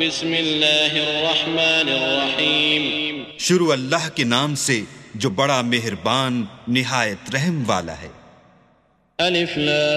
بسم اللہ الرحمن الرحیم، شروع اللہ کے نام سے جو بڑا مہربان نہایت رحم والا ہے۔ الف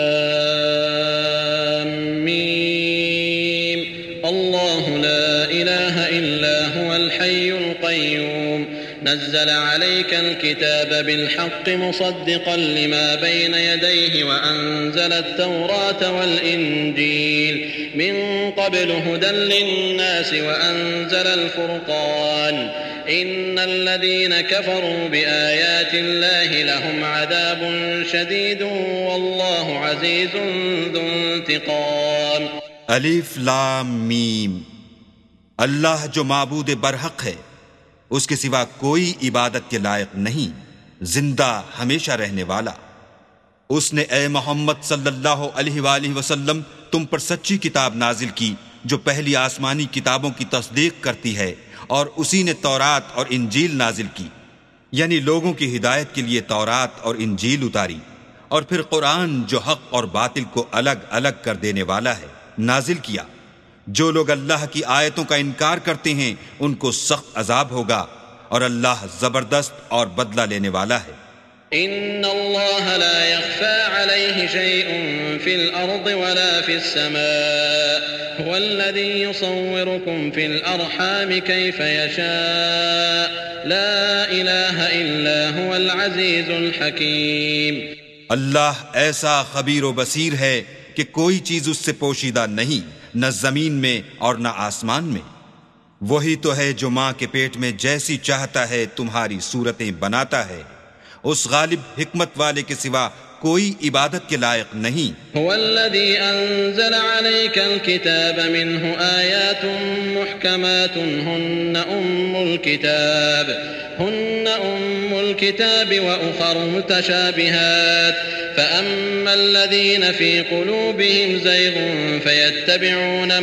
لام میم، اللہ لا الہ الا هو الحی القیوم، نزل عليك الكتاب بالحق مصدقا لما بين يديه وأنزل التوراة والإنجيل من قبل هدى للناس وأنزل الفرقان، إن الذين كفروا بآيات الله لهم عذاب شديد والله عزيز ذو انتقام۔ الف لام میم، اللہ جو معبود برحق ہے، اس کے سوا کوئی عبادت کے لائق نہیں، زندہ ہمیشہ رہنے والا۔ اس نے اے محمد صلی اللہ علیہ وآلہ وسلم تم پر سچی کتاب نازل کی جو پہلی آسمانی کتابوں کی تصدیق کرتی ہے، اور اسی نے تورات اور انجیل نازل کی، یعنی لوگوں کی ہدایت کے لیے تورات اور انجیل اتاری، اور پھر قرآن جو حق اور باطل کو الگ الگ کر دینے والا ہے نازل کیا۔ جو لوگ اللہ کی آیتوں کا انکار کرتے ہیں ان کو سخت عذاب ہوگا، اور اللہ زبردست اور بدلہ لینے والا ہے۔ ان اللہ لا يخفى عليه شيء في الارض ولا في السماء، هو الذي يصوركم في الارحام كيف يشاء، لا اله الا هو العزيز الحكيم۔ اللہ ایسا خبیر و بصیر ہے کہ کوئی چیز اس سے پوشیدہ نہیں، نہ زمین میں اور نہ آسمان میں۔ وہی تو ہے جو ماں کے پیٹ میں جیسی چاہتا ہے تمہاری صورتیں بناتا ہے، اس غالب حکمت والے کے سوا کوئی عبادت کے لائق نہیں۔ هو الذي أنزل عليك الكتاب منه آيات محكمات هن أم الكتاب وأخر متشابهات، فأما الذين في قلوبهم زيغ فيتبعون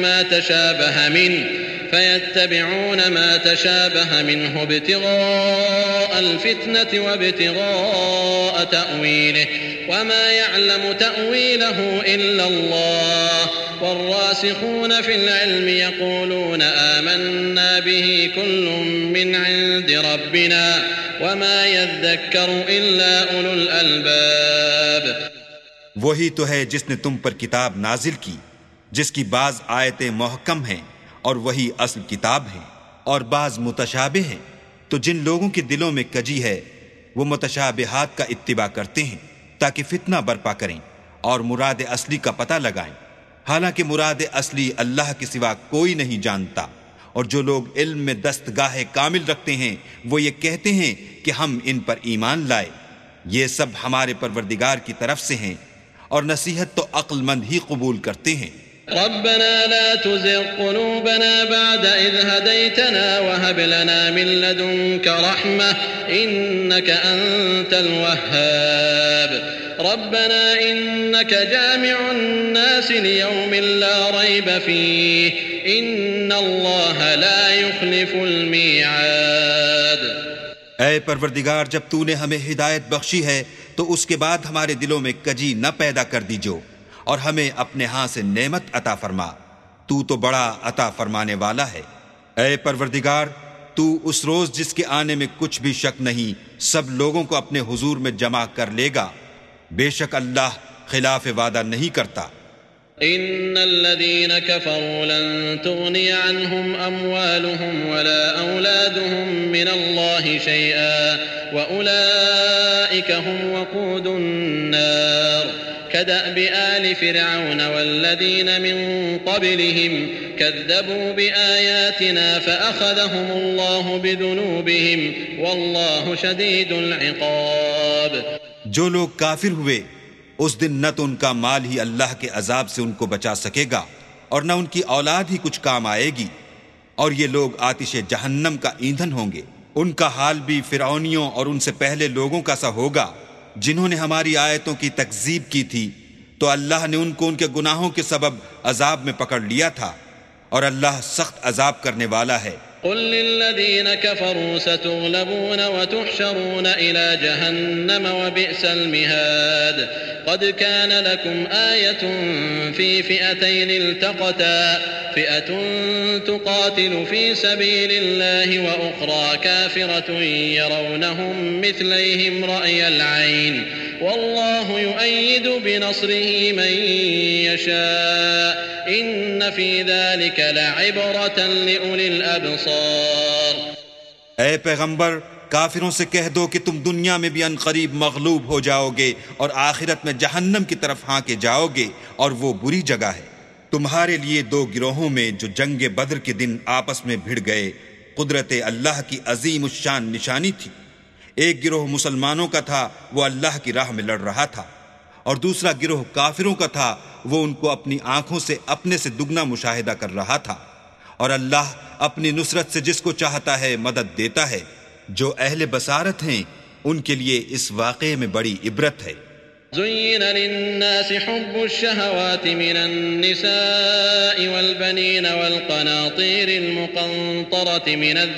ما تشابه منه ابتغاء الفتنة وابتغاء تأويله، وما يعلم تأويله إلا الله، والراسخون في العلم يقولون آمنا به كل من عند ربنا وما يذكر إلا أولو الألباب۔ وہی تو ہے جس نے تم پر کتاب نازل کی جس کی بعض آیتیں محکم ہیں اور وہی اصل کتاب ہیں، اور بعض متشابہ ہیں، تو جن لوگوں کے دلوں میں کجی ہے وہ متشابہات کا اتباع کرتے ہیں تاکہ فتنہ برپا کریں اور مراد اصلی کا پتہ لگائیں، حالانکہ مراد اصلی اللہ کے سوا کوئی نہیں جانتا۔ اور جو لوگ علم میں دستگاہ کامل رکھتے ہیں وہ یہ کہتے ہیں کہ ہم ان پر ایمان لائے، یہ سب ہمارے پروردگار کی طرف سے ہیں، اور نصیحت تو عقل مند ہی قبول کرتے ہیں۔ ربنا لا تزغ قلوبنا بعد إذ هديتنا وهب لنا من لدنك رحمة إنك أنت الوهاب، ربنا إنك جامع الناس ليوم لا ريب فيه إن الله لا يخلف الميعاد۔ اے پروردگار، جب تو نے ہمیں ہدایت بخشی ہے تو اس کے بعد ہمارے دلوں میں کجی نہ پیدا کر دیجو، اور ہمیں اپنے ہاں سے نعمت عطا فرما، تو تو بڑا عطا فرمانے والا ہے۔ اے پروردگار، تو اس روز جس کے آنے میں کچھ بھی شک نہیں سب لوگوں کو اپنے حضور میں جمع کر لے گا، بے شک اللہ خلاف وعدہ نہیں کرتا۔ ان الذين كفروا لن تغني عنهم اموالهم ولا اولادهم من الله شيئا واولئك هم وقود النار، كدأب آل فرعون والذين من قبلهم كذبوا بآياتنا فأخذهم الله بذنوبهم والله شديد العقاب۔ جو لوگ کافر ہوئے اس دن نہ تو ان کا مال ہی اللہ کے عذاب سے ان کو بچا سکے گا اور نہ ان کی اولاد ہی کچھ کام آئے گی، اور یہ لوگ آتش جہنم کا ایندھن ہوں گے۔ ان کا حال بھی فرعونیوں اور ان سے پہلے لوگوں کا سا ہوگا جنہوں نے ہماری آیتوں کی تکذیب کی تھی، تو اللہ نے ان کو ان کے گناہوں کے سبب عذاب میں پکڑ لیا تھا، اور اللہ سخت عذاب کرنے والا ہے۔ قل للذين كفروا ستغلبون وتحشرون إلى جهنم وبئس المهاد قد كان لكم آية في فئتين التقتا فئة تقاتل في سبيل الله وأخرى كافرة يرونهم مثليهم رأي العين والله يؤيد بنصره من يشاء إن في ذلك لعبرة لأولي الأبصار۔ اے پیغمبر کافروں سے کہہ دو کہ تم دنیا میں بھی عنقریب مغلوب ہو جاؤ گے اور آخرت میں جہنم کی طرف ہانکے جاؤ گے اور وہ بری جگہ ہے۔ تمہارے لیے دو گروہوں میں جو جنگ بدر کے دن آپس میں بھڑ گئے قدرت اللہ کی عظیم الشان نشانی تھی۔ ایک گروہ مسلمانوں کا تھا، وہ اللہ کی راہ میں لڑ رہا تھا، اور دوسرا گروہ کافروں کا تھا، وہ ان کو اپنی آنکھوں سے اپنے سے دگنا مشاہدہ کر رہا تھا۔ اور اللہ اپنی نصرت سے جس کو چاہتا ہے مدد دیتا ہے۔ جو اہل بصارت ہیں ان کے لیے اس واقعے میں بڑی عبرت ہے۔ زين للناس حب الشهوات من النساء والبنين والقناطير المقنطرة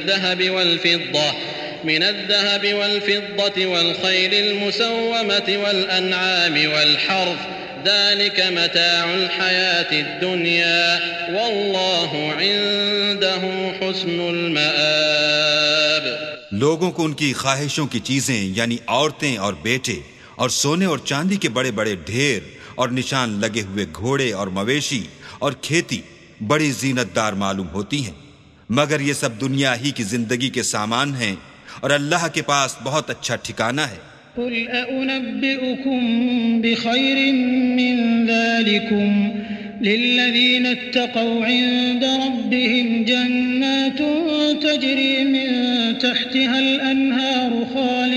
من الذهب والفضة والخيل المسومة والأنعام والحرث ذلك متاع الحياة الدنيا والله عنده حسن المآب۔ لوگوں کو ان کی خواہشوں کی چیزیں یعنی عورتیں اور بیٹے اور سونے اور چاندی کے بڑے بڑے ڈھیر اور نشان لگے ہوئے گھوڑے اور مویشی اور کھیتی بڑی زینت دار معلوم ہوتی ہیں، مگر یہ سب دنیا ہی کی زندگی کے سامان ہیں اور اللہ کے پاس بہت اچھا ٹھکانہ ہے۔ قل أنبئكم بخير من ذلكم للذين اتقوا عند ربهم جنات تجري من تحتها الأنهار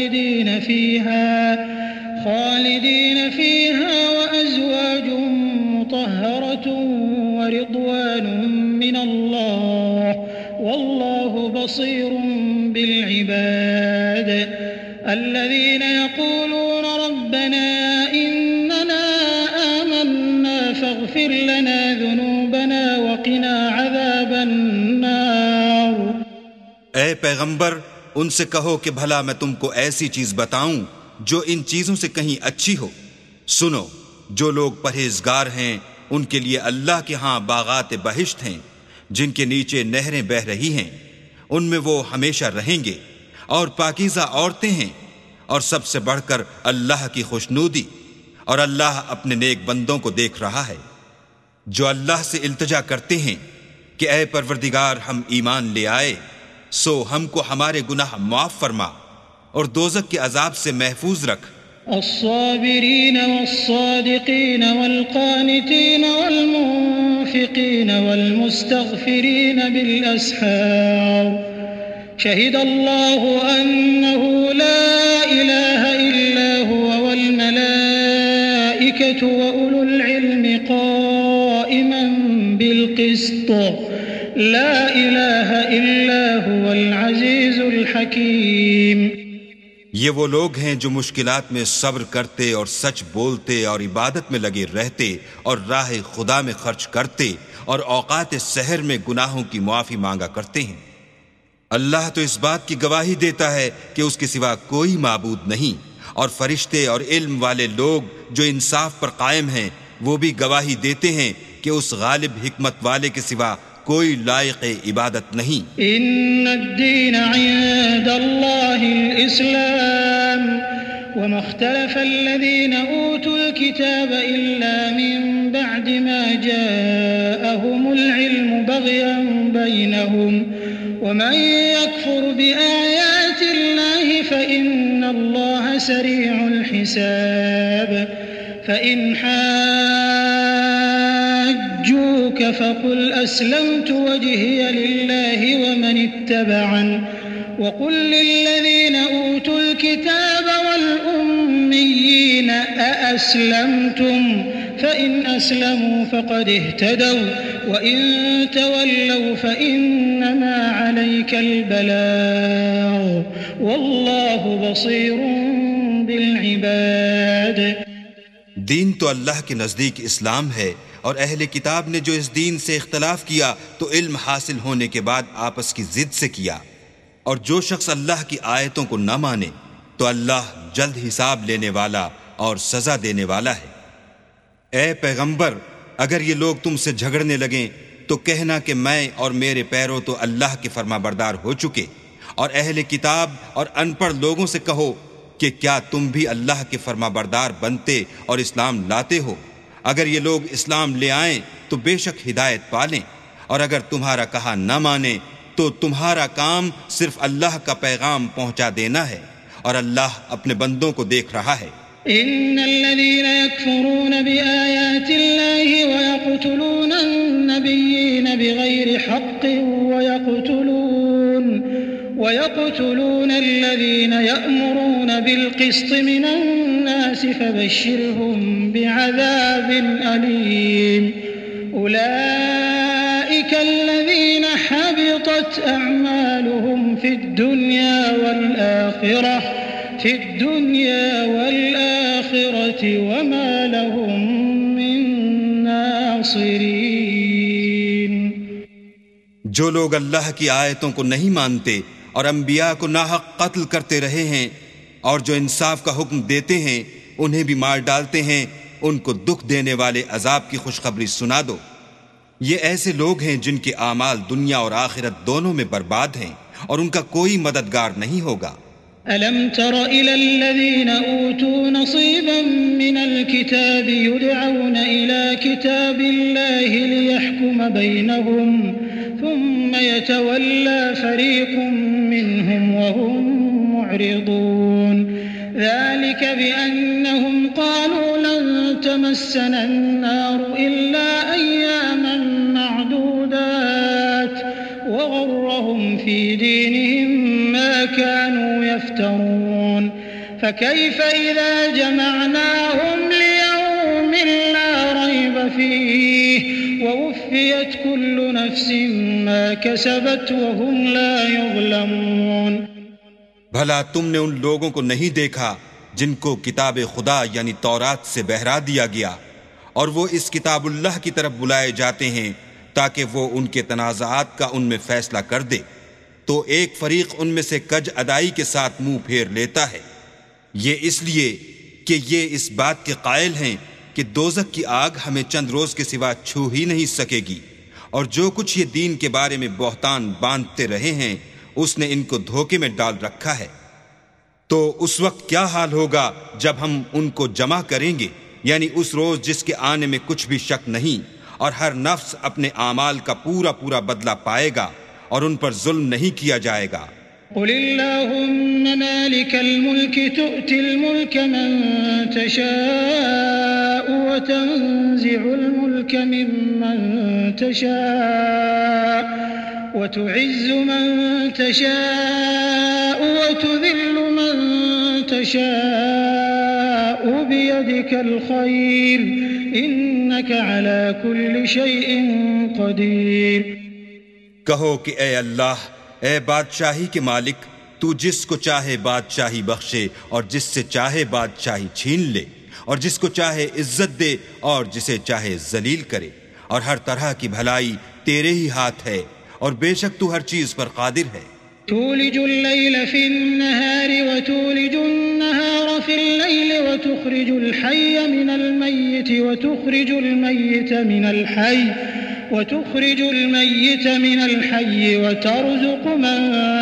خالدين فيها وأزواج مطهرة ورضوان من الله والله بصير بالعباد۔ الذين يقولون ربنا إننا آمنا فاغفر لنا ذنوبنا وقنا عذاب النار۔ اے پیغمبر ان سے کہو کہ بھلا میں تم کو ایسی چیز بتاؤں جو ان چیزوں سے کہیں اچھی ہو۔ سنو، جو لوگ پرہیزگار ہیں ان کے لیے اللہ کے ہاں باغات بہشت ہیں جن کے نیچے نہریں بہہ رہی ہیں، ان میں وہ ہمیشہ رہیں گے، اور پاکیزہ عورتیں ہیں، اور سب سے بڑھ کر اللہ کی خوشنودی، اور اللہ اپنے نیک بندوں کو دیکھ رہا ہے جو اللہ سے التجا کرتے ہیں کہ اے پروردگار ہم ایمان لے آئے، سو ہم کو ہمارے گناہ معاف فرما اور دوزخ کے عذاب سے محفوظ رکھ۔ الصابرين والصادقين والقانتين والمنفقين والمستغفرين بالأسحار شهد الله أنه لا إله إلا هو والملائكة وأولو العلم قائما بالقسط لا إله إلا هو العزيز الحكيم۔ یہ وہ لوگ ہیں جو مشکلات میں صبر کرتے اور سچ بولتے اور عبادت میں لگے رہتے اور راہ خدا میں خرچ کرتے اور اوقات سحر میں گناہوں کی معافی مانگا کرتے ہیں۔ اللہ تو اس بات کی گواہی دیتا ہے کہ اس کے سوا کوئی معبود نہیں، اور فرشتے اور علم والے لوگ جو انصاف پر قائم ہیں وہ بھی گواہی دیتے ہیں کہ اس غالب حکمت والے کے سوا کوئی لائق عبادت نہیں۔ ان الدین عند اللہ الاسلام وما اختلف الذين اوتوا الكتاب الا من بعد ما جاءهم العلم بغيا بينهم ومن يكفر بآيات الله فإن الله سريع الحساب فإن حاجوك فقل أسلمت وجهي لله ومن اتبعن وقل للذين أوتوا الكتاب والأميين أأسلمتم فإن أسلموا فقد اهتدوا وإن تولوا فإنما عليك البلاغ والله بصير بالعباد۔ دین تو اللہ کے نزدیک اسلام ہے، اور اہل کتاب نے جو اس دین سے اختلاف کیا تو علم حاصل ہونے کے بعد آپس کی ضد سے کیا، اور جو شخص اللہ کی آیتوں کو نہ مانے تو اللہ جلد حساب لینے والا اور سزا دینے والا ہے۔ اے پیغمبر، اگر یہ لوگ تم سے جھگڑنے لگیں تو کہنا کہ میں اور میرے پیرو تو اللہ کے فرما بردار ہو چکے، اور اہل کتاب اور ان پڑھ لوگوں سے کہو کہ کیا تم بھی اللہ کے فرما بردار بنتے اور اسلام لاتے ہو؟ اگر یہ لوگ اسلام لے آئیں تو بے شک ہدایت پالیں، اور اگر تمہارا کہا نہ مانے تو تمہارا کام صرف اللہ کا پیغام پہنچا دینا ہے، اور اللہ اپنے بندوں کو دیکھ رہا ہے۔ إن الذين يكفرون بآيات الله ويقتلون النبيين بغير حق ويقتلون الذين يأمرون بالقسط من الناس فبشرهم بعذاب أليم أولئك الذين حبطت أعمالهم في الدنيا والآخرة وما لهم من ناصرين۔ جو لوگ اللہ کی آیتوں کو نہیں مانتے اور انبیاء کو ناحق قتل کرتے رہے ہیں، اور جو انصاف کا حکم دیتے ہیں انہیں بھی مار ڈالتے ہیں، ان کو دکھ دینے والے عذاب کی خوشخبری سنا دو۔ یہ ایسے لوگ ہیں جن کے اعمال دنیا اور آخرت دونوں میں برباد ہیں، اور ان کا کوئی مددگار نہیں ہوگا۔ ألم تر إلى الذين أوتوا نصيبا من الكتاب يدعون إلى كتاب الله ليحكم بينهم ثم يتولى فريق منهم وهم معرضون ذلك بأنهم قالوا لن تمسنا النار إلا أياما معدودات وغرهم في دينهم ما كانوا يفترون فكيف إذا جمعناهم ليوم لا ريب فيه ووفيت كل نفس ما كسبت وهم لا يظلمون۔ بھلا تم نے ان لوگوں کو نہیں دیکھا جن کو کتاب خدا یعنی تورات سے بہرا دیا گیا، اور وہ اس کتاب اللہ کی طرف بلائے جاتے ہیں تاکہ وہ ان کے تنازعات کا ان میں فیصلہ کر دے، تو ایک فریق ان میں سے کج ادائی کے ساتھ منہ پھیر لیتا ہے۔ یہ اس لیے کہ یہ اس بات کے قائل ہیں کہ دوزخ کی آگ ہمیں چند روز کے سوا چھو ہی نہیں سکے گی، اور جو کچھ یہ دین کے بارے میں بہتان باندھتے رہے ہیں اس نے ان کو دھوکے میں ڈال رکھا ہے۔ تو اس وقت کیا حال ہوگا جب ہم ان کو جمع کریں گے، یعنی اس روز جس کے آنے میں کچھ بھی شک نہیں، اور ہر نفس اپنے اعمال کا پورا پورا بدلہ پائے گا، اور ان پر ظلم نہیں کیا جائے گا۔ قل اللهم مالك الملك تؤتي الملك من تشاء وتنزع الملك ممن تشاء وتعز من تشاء وتذل من تشاء بيدك الخير إنك على كل شيء قدير۔ کہو کہ اے اللہ، اے بادشاہی کے مالک، تو جس کو چاہے بادشاہی بخشے اور جس سے چاہے بادشاہی چھین لے، اور جس کو چاہے عزت دے اور جسے چاہے ذلیل کرے، اور ہر طرح کی بھلائی تیرے ہی ہاتھ ہے، اور بے شک تو ہر چیز پر قادر ہے۔ تولج الليل في النهار وتولج النهار في الليل وتخرج الحي من الميت وتخرج الميت من الحي وترزق من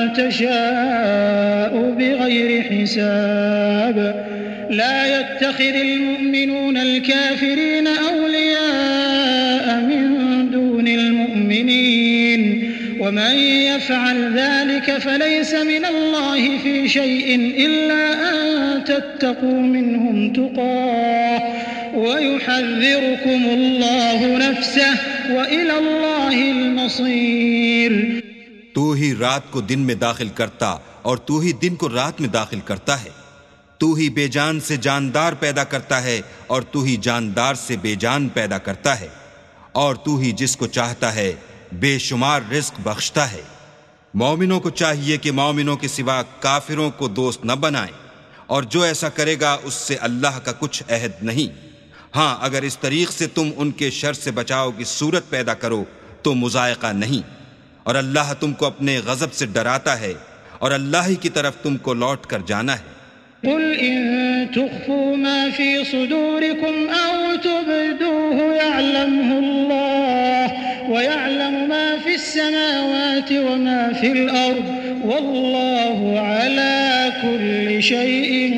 تشاء بغير حساب لا يتخذ المؤمنون الكافرين أولياء من دون المؤمنين ومن يفعل ذلك فليس من الله في شيء إلا أن تتقوا منهم تقاه ويحذركم الله نفسه وإلى الله المصير۔ تو ہی رات کو دن میں داخل کرتا اور تو ہی دن کو رات میں داخل کرتا ہے، تو ہی بے جان سے جاندار پیدا کرتا ہے اور تو ہی جاندار سے بے جان پیدا کرتا ہے، اور تو ہی جس کو چاہتا ہے بے شمار رزق بخشتا ہے۔ مومنوں کو چاہیے کہ مومنوں کے سوا کافروں کو دوست نہ بنائیں، اور جو ایسا کرے گا اس سے اللہ کا کچھ عہد نہیں، ہاں اگر اس طریق سے تم ان کے شر سے بچاؤ کی صورت پیدا کرو تو مذائقہ نہیں، اور اللہ تم کو اپنے غضب سے ڈراتا ہے، اور اللہ ہی کی طرف تم کو لوٹ کر جانا ہے۔ قل إن تخفوا ما في صدوركم أو تبدوه يعلمه الله ويعلم ما في السماوات وما في الأرض والله على كل شيء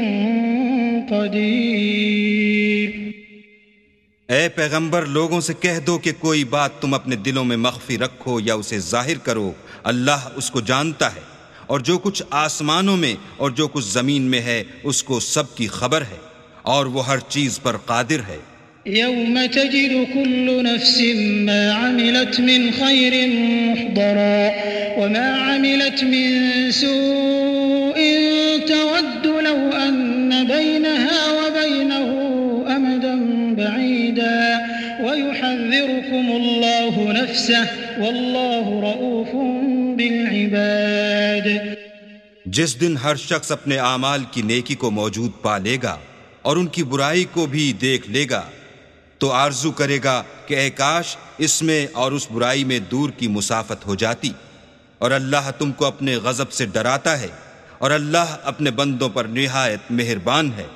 قدير۔ اے پیغمبر، لوگوں سے کہہ دو کہ کوئی بات تم اپنے دلوں میں مخفی رکھو یا اسے ظاہر کرو، اللہ اس کو جانتا ہے، اور جو کچھ آسمانوں میں اور جو کچھ زمین میں ہے اس کو سب کی خبر ہے، اور وہ ہر چیز پر قادر ہے۔ يوم تجد كل نفس ما عملت من خير محضرا وما عملت من سوء تود لو أن بينها وبينه أمدا بعيدا ويحذركم الله نفسه والله رؤوف بالعباد۔ جس دن ہر شخص اپنے اعمال کی نیکی کو موجود پا لے گا اور ان کی برائی کو بھی دیکھ لے گا تو آرزو کرے گا کہ اے کاش اس میں اور اس برائی میں دور کی مسافت ہو جاتی، اور اللہ تم کو اپنے غضب سے ڈراتا ہے، اور اللہ اپنے بندوں پر نہایت مہربان ہے۔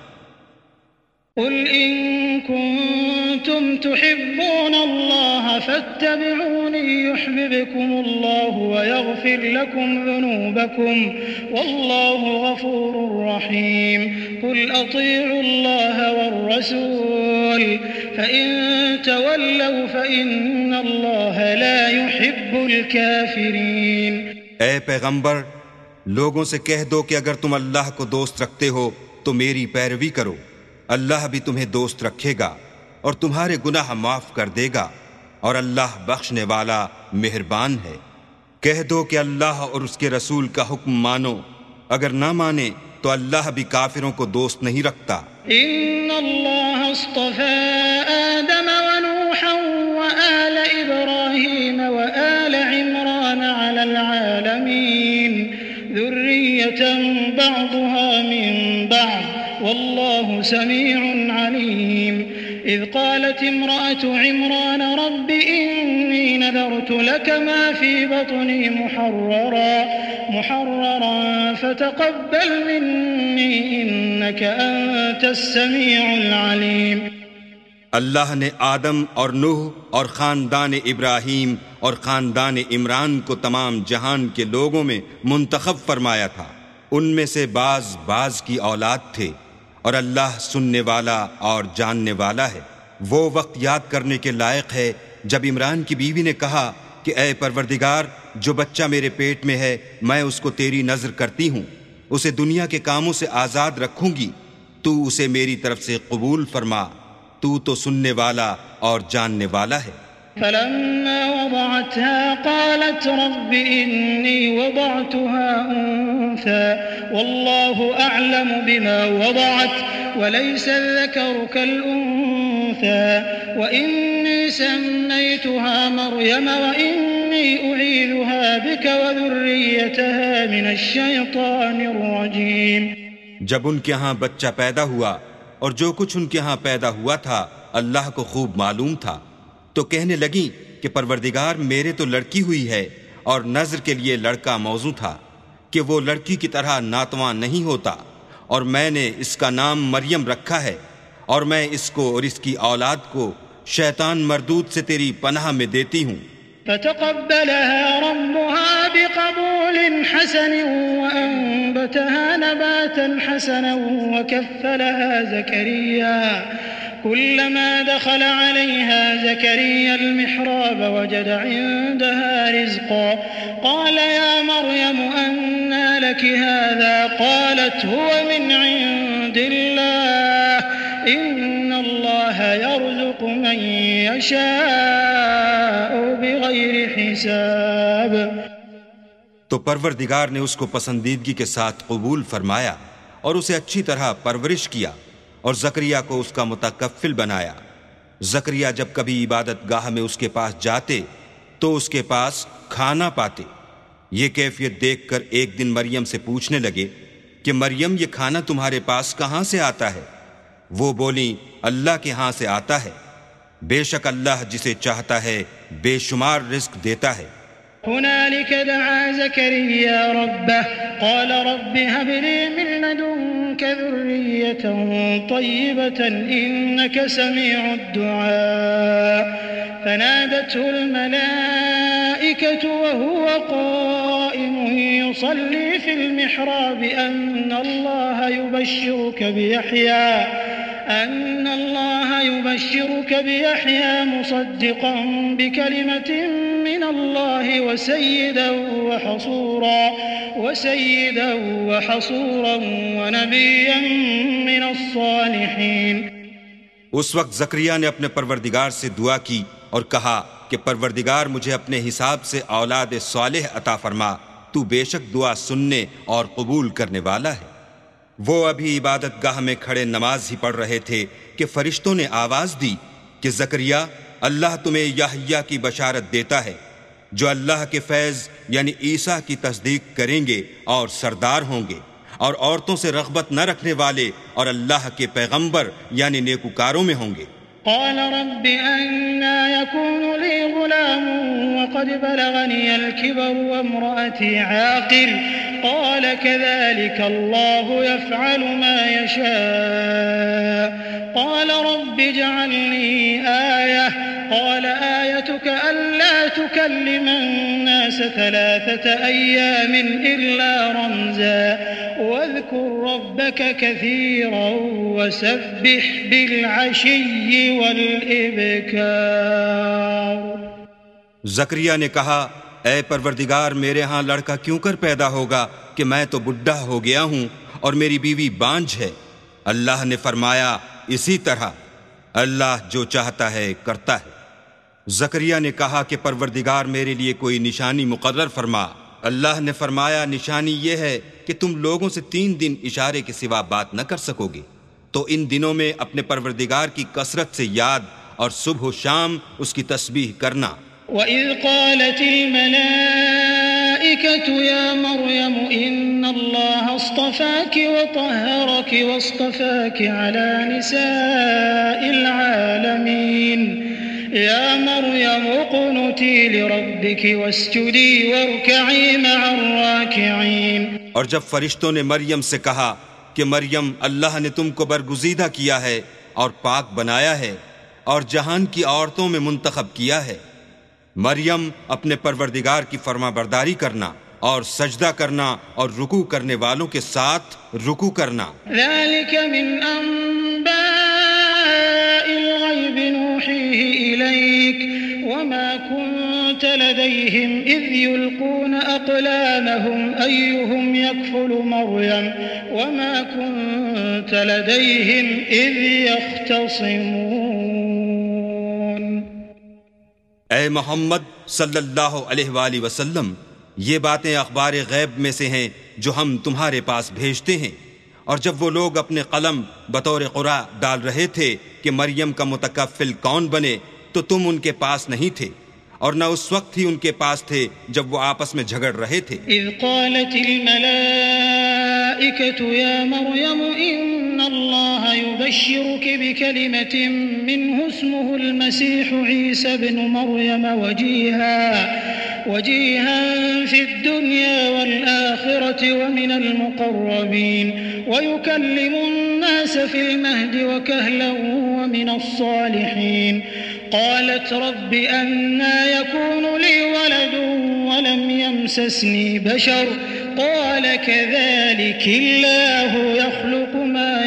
قل إن كنتم تحبون الله فاتبعوني يحببكم الله ويغفر لكم ذنوبكم والله غفور رحيم قل أطيعوا الله والرسول فإن تولوا فإن الله لا يحب الكافرين۔ اے پیغمبر، لوگوں سے کہہ دو کہ اگر تم اللہ کو دوست رکھتے ہو تو میری پیروی کرو، اللہ بھی تمہیں دوست رکھے گا اور تمہارے گناہ معاف کر دے گا، اور اللہ بخشنے والا مہربان ہے۔ کہہ دو کہ اللہ اور اس کے رسول کا حکم مانو، اگر نہ مانے تو اللہ بھی کافروں کو دوست نہیں رکھتا۔ ان اللہ اصطفى آدم ونوحا وآل ابراہیم وآل عمران على العالمین ذریة بعضها من بعض والله سميع عليم۔ إذ قالت امرأة عمران رب إني نذرت لك ما في بطني محررا فتقبل مني إنك أنت السميع العليم۔ اللہ نے آدم اور نوح اور خاندان ابراہیم اور خاندان عمران کو تمام جہان کے لوگوں میں منتخب فرمایا تھا، ان میں سے بعض کی اولاد تھے، اور اللہ سننے والا اور جاننے والا ہے۔ وہ وقت یاد کرنے کے لائق ہے جب عمران کی بیوی نے کہا کہ اے پروردگار، جو بچہ میرے پیٹ میں ہے میں اس کو تیری نذر کرتی ہوں، اسے دنیا کے کاموں سے آزاد رکھوں گی، تو اسے میری طرف سے قبول فرما، تو تو سننے والا اور جاننے والا ہے۔ فلما وضعتها قالت رب إني وضعتها أنثى والله أعلم بما وضعت وليس الذكر كالأنثى وإني سميتها مريم وإني أعيذها بك وذريتها من الشيطان الرجيم۔ جب ان کے ہاں بچہ پیدا ہوا اور جو کچھ ان کے ہاں پیدا ہوا تھا اللہ کو خوب معلوم تھا، تو کہنے لگیں کہ پروردگار میرے تو لڑکی ہوئی ہے، اور نذر کے لیے لڑکا موضوع تھا کہ وہ لڑکی کی طرح ناتواں نہیں ہوتا، اور میں نے اس کا نام مریم رکھا ہے، اور میں اس کو اور اس کی اولاد کو شیطان مردود سے تیری پناہ میں دیتی ہوں۔ فتقبلها ربها بقبول حسن وأنبتها نباتا حسنا وكفلها زكريا كلما دخل عليها زكريا المحراب وجد عندها رزقا قال يا مريم أنى لك هذا قالت هو من عند الله إن الله يرزق من يشاء بغير حساب۔ تو پروردگار نے اس کو پسندیدگی کے ساتھ قبول فرمایا اور اسے اچھی طرح پرورش کیا، اور زکریا کو اس کا متکفل بنایا۔ زکریا جب کبھی عبادت گاہ میں اس کے پاس جاتے تو اس کے پاس کھانا پاتے۔ یہ کیفیت دیکھ کر ایک دن مریم سے پوچھنے لگے کہ مریم، یہ کھانا تمہارے پاس کہاں سے آتا ہے؟ وہ بولیں اللہ کے ہاں سے آتا ہے، بے شک اللہ جسے چاہتا ہے بے شمار رزق دیتا ہے۔ هنالك دعا زكريا ربه قال رب هب لي من لدنك ذرية طيبة إنك سميع الدعاء فنادته الملائكة وهو قائم يصلي في المحراب أن الله يبشرك بيحيى مصدقا بكلمة من الله وسيدا وحصورا ونبيا من الصالحين۔ اس وقت زکریا نے اپنے پروردگار سے دعا کی اور کہا کہ پروردگار مجھے اپنے حساب سے اولاد صالح عطا فرما، تو بے شک دعا سننے اور قبول کرنے والا ہے۔ وہ ابھی عبادت گاہ میں کھڑے نماز ہی پڑھ رہے تھے کہ فرشتوں نے آواز دی کہ زکریا، اللہ تمہیں یحییٰ کی بشارت دیتا ہے جو اللہ کے فیض یعنی عیسیٰ کی تصدیق کریں گے اور سردار ہوں گے اور عورتوں سے رغبت نہ رکھنے والے اور اللہ کے پیغمبر یعنی نیکوکاروں میں ہوں گے۔ قال رب أنا يكون لي غلام وقد بلغني الكبر وامرأتي عاقر قال كذلك الله يفعل ما يشاء قال رب اجعل لي آية قال آيتك ألا تكلم الناس 3 أيام إلا رمزا واذكر ربك كثيرا وسبح بالعشي والإبكار۔ زکریا نے کہا، اے پروردگار میرے ہاں لڑکا کیوں کر پیدا ہوگا کہ میں تو بڈھا ہو گیا ہوں اور میری بیوی بانجھ ہے۔ اللہ نے فرمایا، اسی طرح اللہ جو چاہتا ہے کرتا ہے۔ زکریا نے کہا کہ پروردگار میرے لیے کوئی نشانی مقرر فرما۔ اللہ نے فرمایا، نشانی یہ ہے کہ تم لوگوں سے 3 دن اشارے کے سوا بات نہ کر سکو گے، تو ان دنوں میں اپنے پروردگار کی کثرت سے یاد اور صبح و شام اس کی تسبیح کرنا۔ وَإِذْ قَالَتِ الْمَلَائِكَةُ يَا مَرْيَمُ إِنَّ اللَّهَ اصْطَفَاكِ وَطَهَّرَكِ وَاصْطَفَاكِ عَلَى نِسَاءِ الْعَالَمِينَ يَا مَرْيَمُ اقْنُتِي لِرَبِّكِ وَاسْجُدِي وَارْكَعِي مَعَ الرَّاكِعِينَ۔ اور جب فرشتوں نے مریم سے کہا کہ مریم، اللہ نے تم کو برگزیدہ کیا ہے اور پاک بنایا ہے اور جہان کی عورتوں میں منتخب کیا ہے، مریم اپنے پروردگار کی فرما برداری کرنا اور سجدہ کرنا اور رکوع کرنے والوں کے ساتھ رکوع کرنا۔ ذلك من انباء الغیب نوحیہ الیک وما كنت لديهم اذ يلقون اقلامهم ايهم يكفل مريم وما كنت لديهم اذ يختصمون۔ اے محمد صلی اللہ علیہ وآلہ وسلم، یہ باتیں اخبار غیب میں سے ہیں جو ہم تمہارے پاس بھیجتے ہیں، اور جب وہ لوگ اپنے قلم بطور قرعہ ڈال رہے تھے کہ مریم کا متکفل کون بنے تو تم ان کے پاس نہیں تھے، اور نہ اس وقت ہی ان کے پاس تھے جب وہ آپس میں جھگڑ رہے تھے۔ اذ قالت الملائکة یا مریم ان اللہ یبشرک بکلمة منہ اسمہ المسیح عیسی بن مریم وجیہا فی الدنیا والآخرة ومن المقربین ویکلم الناس فی المہد وکہلا ومن الصالحین۔ قالت رب أنا يكون لي ولد ولم يمسسني بشر قال كذلك الله يخلق ما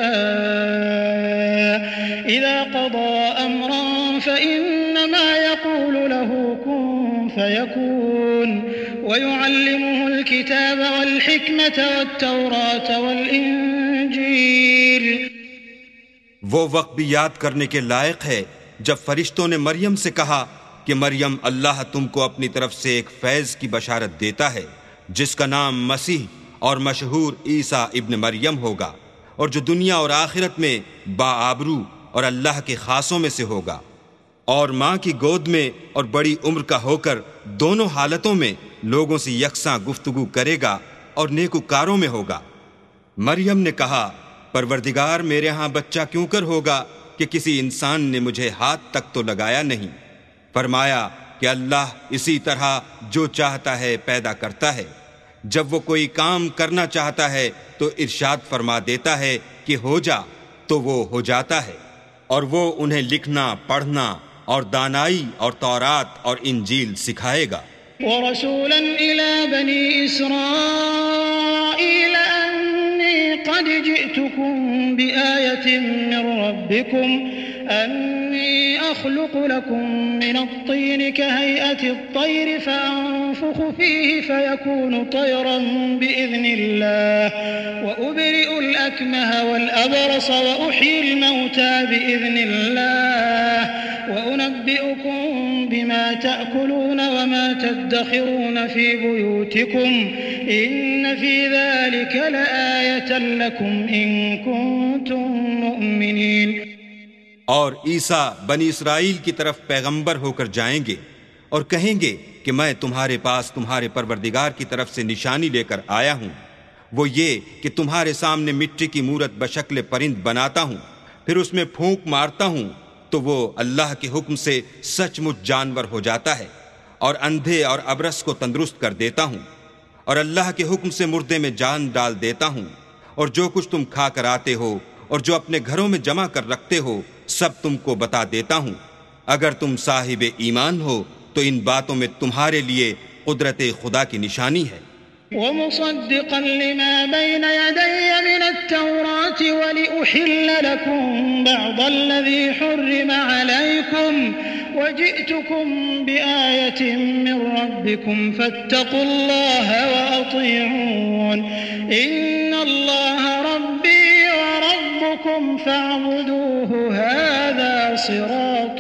يشاء إذا قضى أمرا فإنما يقول له كن فيكون ويعلمه الكتاب والحكمة والتوراة والإنجيل۔ وہ وقت بھی یاد کرنے کے لائق ہے جب فرشتوں نے مریم سے کہا کہ مریم، اللہ تم کو اپنی طرف سے ایک فیض کی بشارت دیتا ہے جس کا نام مسیح اور مشہور عیسیٰ ابن مریم ہوگا، اور جو دنیا اور آخرت میں باآبرو اور اللہ کے خاصوں میں سے ہوگا، اور ماں کی گود میں اور بڑی عمر کا ہو کر دونوں حالتوں میں لوگوں سے یکساں گفتگو کرے گا اور نیکوکاروں میں ہوگا۔ مریم نے کہا، پروردگار میرے ہاں بچہ کیوں کر ہوگا کہ کسی انسان نے مجھے ہاتھ تک تو لگایا نہیں۔ فرمایا کہ اللہ اسی طرح جو چاہتا ہے پیدا کرتا ہے، جب وہ کوئی کام کرنا چاہتا ہے تو ارشاد فرما دیتا ہے کہ ہو جا، تو وہ ہو جاتا ہے، اور وہ انہیں لکھنا، پڑھنا اور دانائی اور تورات اور انجیل سکھائے گا۔ ورسولا إلى بني إسرائيل أني قد جئتكم بآية من ربكم أني أخلق لكم من الطين كهيئة الطير فأنفخ فيه فيكون طيرا بإذن الله وأبرئ الأكمه والأبرص وأحيي الموتى بإذن الله وأنبئكم بما تأكلون وما تدخرون في بيوتكم إن في ذلك لآية لكم إن كنتم مؤمنين۔ اور عیسیٰ بنی اسرائیل کی طرف پیغمبر ہو کر جائیں گے اور کہیں گے کہ میں تمہارے پاس تمہارے پروردگار کی طرف سے نشانی لے کر آیا ہوں، وہ یہ کہ تمہارے سامنے مٹی کی مورت بشکل پرند بناتا ہوں، پھر اس میں پھونک مارتا ہوں تو وہ اللہ کے حکم سے سچ مچ جانور ہو جاتا ہے، اور اندھے اور ابرص کو تندرست کر دیتا ہوں، اور اللہ کے حکم سے مردے میں جان ڈال دیتا ہوں، اور جو کچھ تم کھا کر آتے ہو اور جو اپنے گھروں میں جمع کر رکھتے ہو سب تم کو بتا دیتا ہوں۔ اگر تم صاحب ایمان ہو تو ان باتوں میں تمہارے لیے قدرت خدا کی نشانی ہے۔ ومصدقا لما بين يدي من التوراة ولأحل لكم بعض الذي حرم عليكم وجئتكم بآية من ربكم فاتقوا الله وأطيعون إن الله ربي وربكم فاعبدوه هذا صراط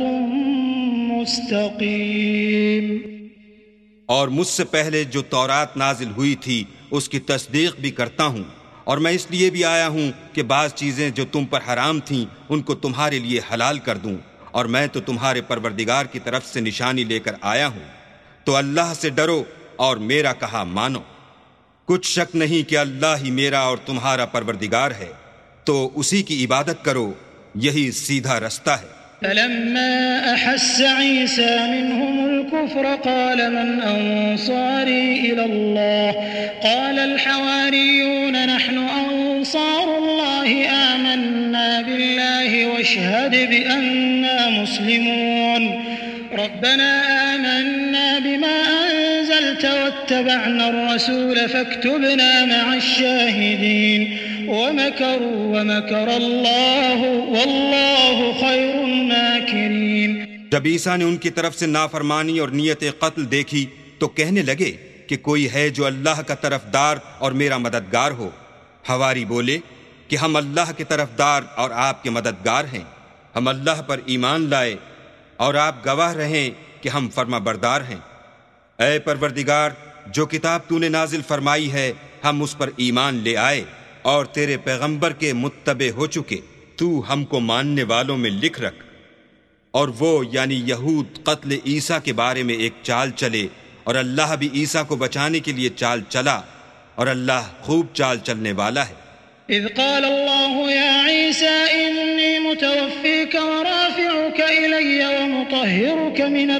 مستقيم۔ اور مجھ سے پہلے جو تورات نازل ہوئی تھی اس کی تصدیق بھی کرتا ہوں، اور میں اس لیے بھی آیا ہوں کہ بعض چیزیں جو تم پر حرام تھیں ان کو تمہارے لیے حلال کر دوں، اور میں تو تمہارے پروردگار کی طرف سے نشانی لے کر آیا ہوں، تو اللہ سے ڈرو اور میرا کہا مانو۔ کچھ شک نہیں کہ اللہ ہی میرا اور تمہارا پروردگار ہے، تو اسی کی عبادت کرو، یہی سیدھا رستہ ہے۔ فلما أحس عيسى منهم الكفر قال من أنصاري إلى الله قال الحواريون نحن أنصار الله آمنا بالله واشهد بأننا مسلمون ربنا آمنا بما أنزلت واتبعنا الرسول فاكتبنا مع الشاهدين ومكروا ومكر الله والله خير الماكرين۔ جب عیسیٰ نے ان کی طرف سے نافرمانی اور نیت قتل دیکھی تو کہنے لگے کہ کوئی ہے جو اللہ کا طرفدار اور میرا مددگار ہو۔ حواری بولے کہ ہم اللہ کے طرفدار اور آپ کے مددگار ہیں، ہم اللہ پر ایمان لائے اور آپ گواہ رہیں کہ ہم فرما بردار ہیں۔ اے پروردگار، جو کتاب تو نے نازل فرمائی ہے ہم اس پر ایمان لے آئے اور تیرے پیغمبر کے متبع ہو چکے، تو ہم کو ماننے والوں میں لکھ رکھ۔ اور وہ یعنی یہود قتل عیسیٰ کے بارے میں ایک چال چلے، اور اللہ بھی عیسیٰ کو بچانے کے لیے چال چلا، اور اللہ خوب چال چلنے والا ہے۔ إذ قال الله يا عيسى إني متوفيك ورافعك إلي ومطهرك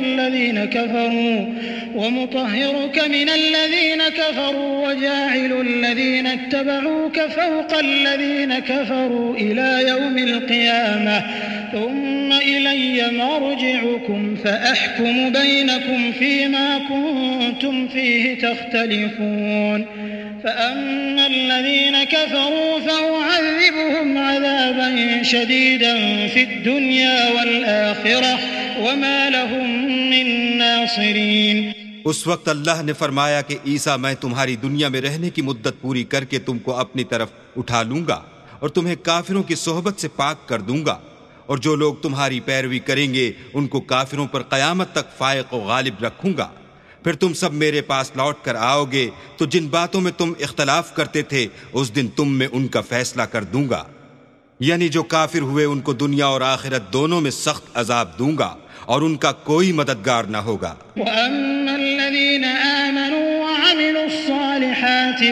من الذين كفروا وجاعل الذين اتبعوك فوق الذين كفروا إلى يوم القيامة ثم إلي مرجعكم فأحكم بينكم فيما كنتم فيه تختلفون فأما الذين كفروا فأعذبهم عذابا شديدا في الدنيا والآخرة وما لهم من ناصرين۔ اس وقت اللہ نے فرمایا کہ عیسیٰ میں تمہاری دنیا میں رہنے کی مدت پوری کر کے تم کو اپنی طرف اٹھا لوں گا اور تمہیں کافروں کی صحبت سے پاک کر دوں گا، اور جو لوگ تمہاری پیروی کریں گے ان کو کافروں پر قیامت تک فائق و غالب رکھوں گا۔ پھر تم سب میرے پاس لوٹ کر آؤ گے تو جن باتوں میں تم اختلاف کرتے تھے اس دن تم میں ان کا فیصلہ کر دوں گا، یعنی جو کافر ہوئے ان کو دنیا اور آخرت دونوں میں سخت عذاب دوں گا اور ان کا کوئی مددگار نہ ہوگا۔ وَأَمَّا الَّذِينَ آمَنُوا وَعَمِلُوا الصَّالِحَاتِ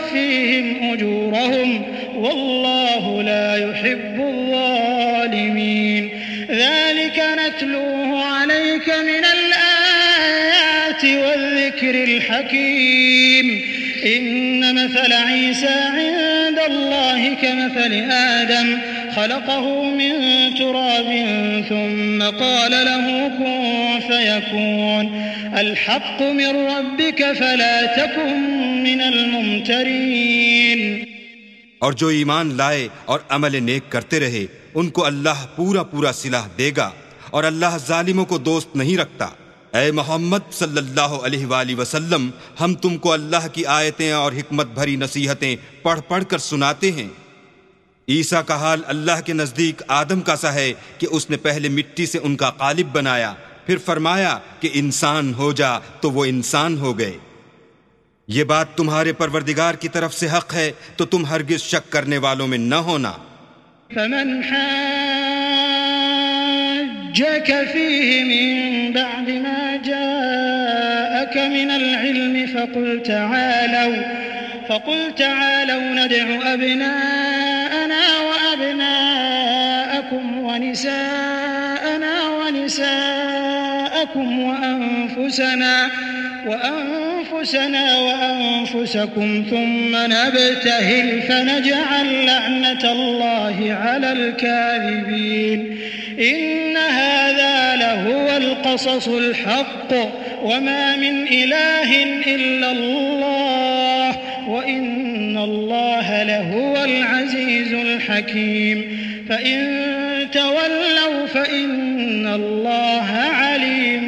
فَيُوَفِّيهِمْ أُجُورَهُمْ وَاللَّهُ لَا يُحِبُّ الظَّالِمِينَ۔ عليك من الآيات والذكر الحكيم إن مثل عيسى عند الله كمثل آدم خلقه من تراب ثم قال له كن فيكون الحق من ربك فلا تكن من الممترين۔ اور جو ایمان لائے اور عمل نیک کرتے رہے ان کو اللہ پورا پورا صلاح دے گا، اور اللہ ظالموں کو دوست نہیں رکھتا۔ اے محمد صلی اللہ علیہ وآلہ وسلم، ہم تم کو اللہ کی آیتیں اور حکمت بھری نصیحتیں پڑھ پڑھ کر سناتے ہیں۔ عیسیٰ کا حال اللہ کے نزدیک آدم کا سا ہے کہ اس نے پہلے مٹی سے ان کا قالب بنایا، پھر فرمایا کہ انسان ہو جا تو وہ انسان ہو گئے۔ یہ بات تمہارے پروردگار کی طرف سے حق ہے تو تم ہرگز شک کرنے والوں میں نہ ہونا۔ فمن حاجك فيه من بعد ما جاءك من العلم فقل تعالوا ندع أبناءنا وأبناءكم ونساءنا ونساءكم وأنفسنا وأنفسكم ثم نبتهل فنجعل لعنة الله على الكاذبين إن هذا لهو القصص الحق وما من إله إلا الله وإن الله لهو العزيز الحكيم فإن تولوا فإن الله عليم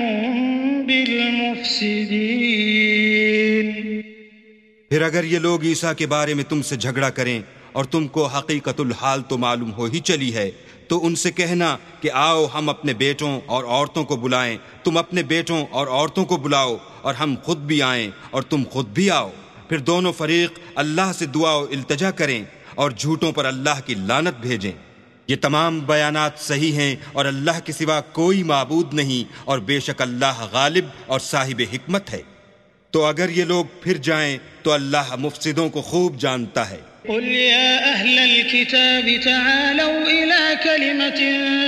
بالمفسدين۔ پھر اگر یہ لوگ عیسیٰ کے بارے میں تم سے جھگڑا کریں اور تم کو حقیقت الحال تو معلوم ہو ہی چلی ہے، تو ان سے کہنا کہ آؤ ہم اپنے بیٹوں اور عورتوں کو بلائیں، تم اپنے بیٹوں اور عورتوں کو بلاؤ اور ہم خود بھی آئیں اور تم خود بھی آؤ، پھر دونوں فریق اللہ سے دعا و التجا کریں اور جھوٹوں پر اللہ کی لعنت بھیجیں۔ یہ تمام بیانات صحیح ہیں اور اللہ کے سوا کوئی معبود نہیں، اور بے شک اللہ غالب اور صاحب حکمت ہے۔ تو اگر یہ لوگ پھر جائیں تو اللہ مفسدوں کو خوب جانتا ہے۔ قل يا أهل الكتاب تعالوا إلى كلمة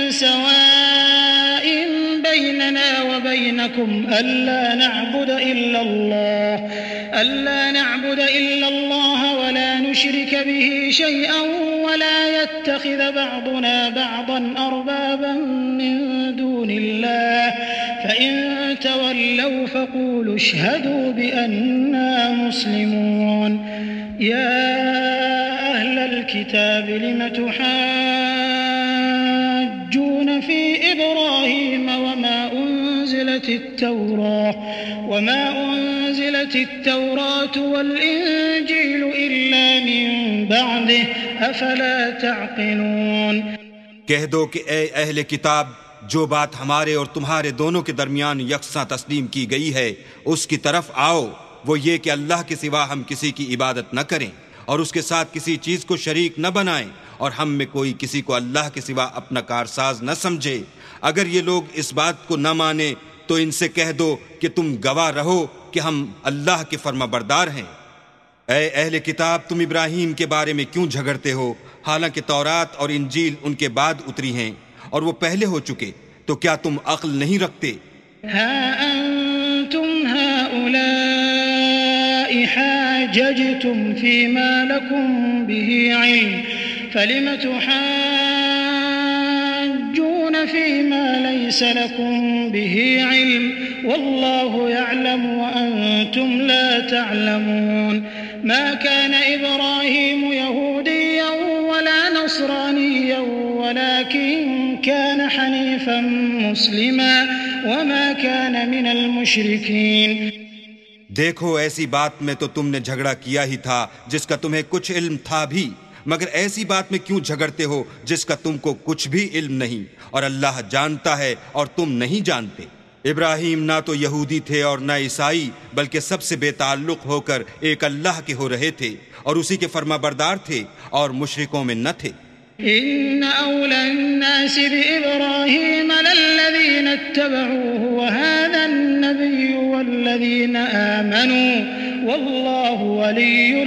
سواء بيننا وبينكم ألا نعبد إلا الله ولا نشرك به شيئا ولا يتخذ بعضنا بعضا أربابا من دون الله فإن تولوا فقولوا اشهدوا بأننا مسلمون۔ يا أهل الكتاب لم تحاجون في إبراهيم وما أنزلت التوراة والإنجيل إلا من بعده أفلا تعقلون۔ کہہ دو کہ اے اہل کتاب، جو بات ہمارے اور تمہارے دونوں کے درمیان یکساں تسلیم کی گئی ہے اس کی طرف آؤ، وہ یہ کہ اللہ کے سوا ہم کسی کی عبادت نہ کریں اور اس کے ساتھ کسی چیز کو شریک نہ بنائیں، اور ہم میں کوئی کسی کو اللہ کے سوا اپنا کارساز نہ سمجھے۔ اگر یہ لوگ اس بات کو نہ مانیں تو ان سے کہہ دو کہ تم گواہ رہو کہ ہم اللہ کے فرما بردار ہیں۔ اے اہل کتاب، تم ابراہیم کے بارے میں کیوں جھگڑتے ہو، حالانکہ تورات اور انجیل ان کے بعد اتری ہیں اور وہ پہلے ہو چکے، تو کیا تم عقل نہیں رکھتے؟ ہا انتم هؤلاء حاججتم فيما لكم به علم فلم تحاجون فيما ليس لكم به علم والله يعلم وأنتم لا تعلمون۔ ما كان إبراهيم يهوديا ولا نصرانيا ولكن كان حنيفا مسلما وما كان من المشركين۔ دیکھو، ایسی بات میں تو تم نے جھگڑا کیا ہی تھا جس کا تمہیں کچھ علم تھا بھی، مگر ایسی بات میں کیوں جھگڑتے ہو جس کا تم کو کچھ بھی علم نہیں، اور اللہ جانتا ہے اور تم نہیں جانتے۔ ابراہیم نہ تو یہودی تھے اور نہ عیسائی، بلکہ سب سے بے تعلق ہو کر ایک اللہ کے ہو رہے تھے اور اسی کے فرما بردار تھے اور مشرکوں میں نہ تھے۔ إن أولى الناس بإبراهيم للذين اتبعوه وهذا النبي والذين آمنوا والله ولي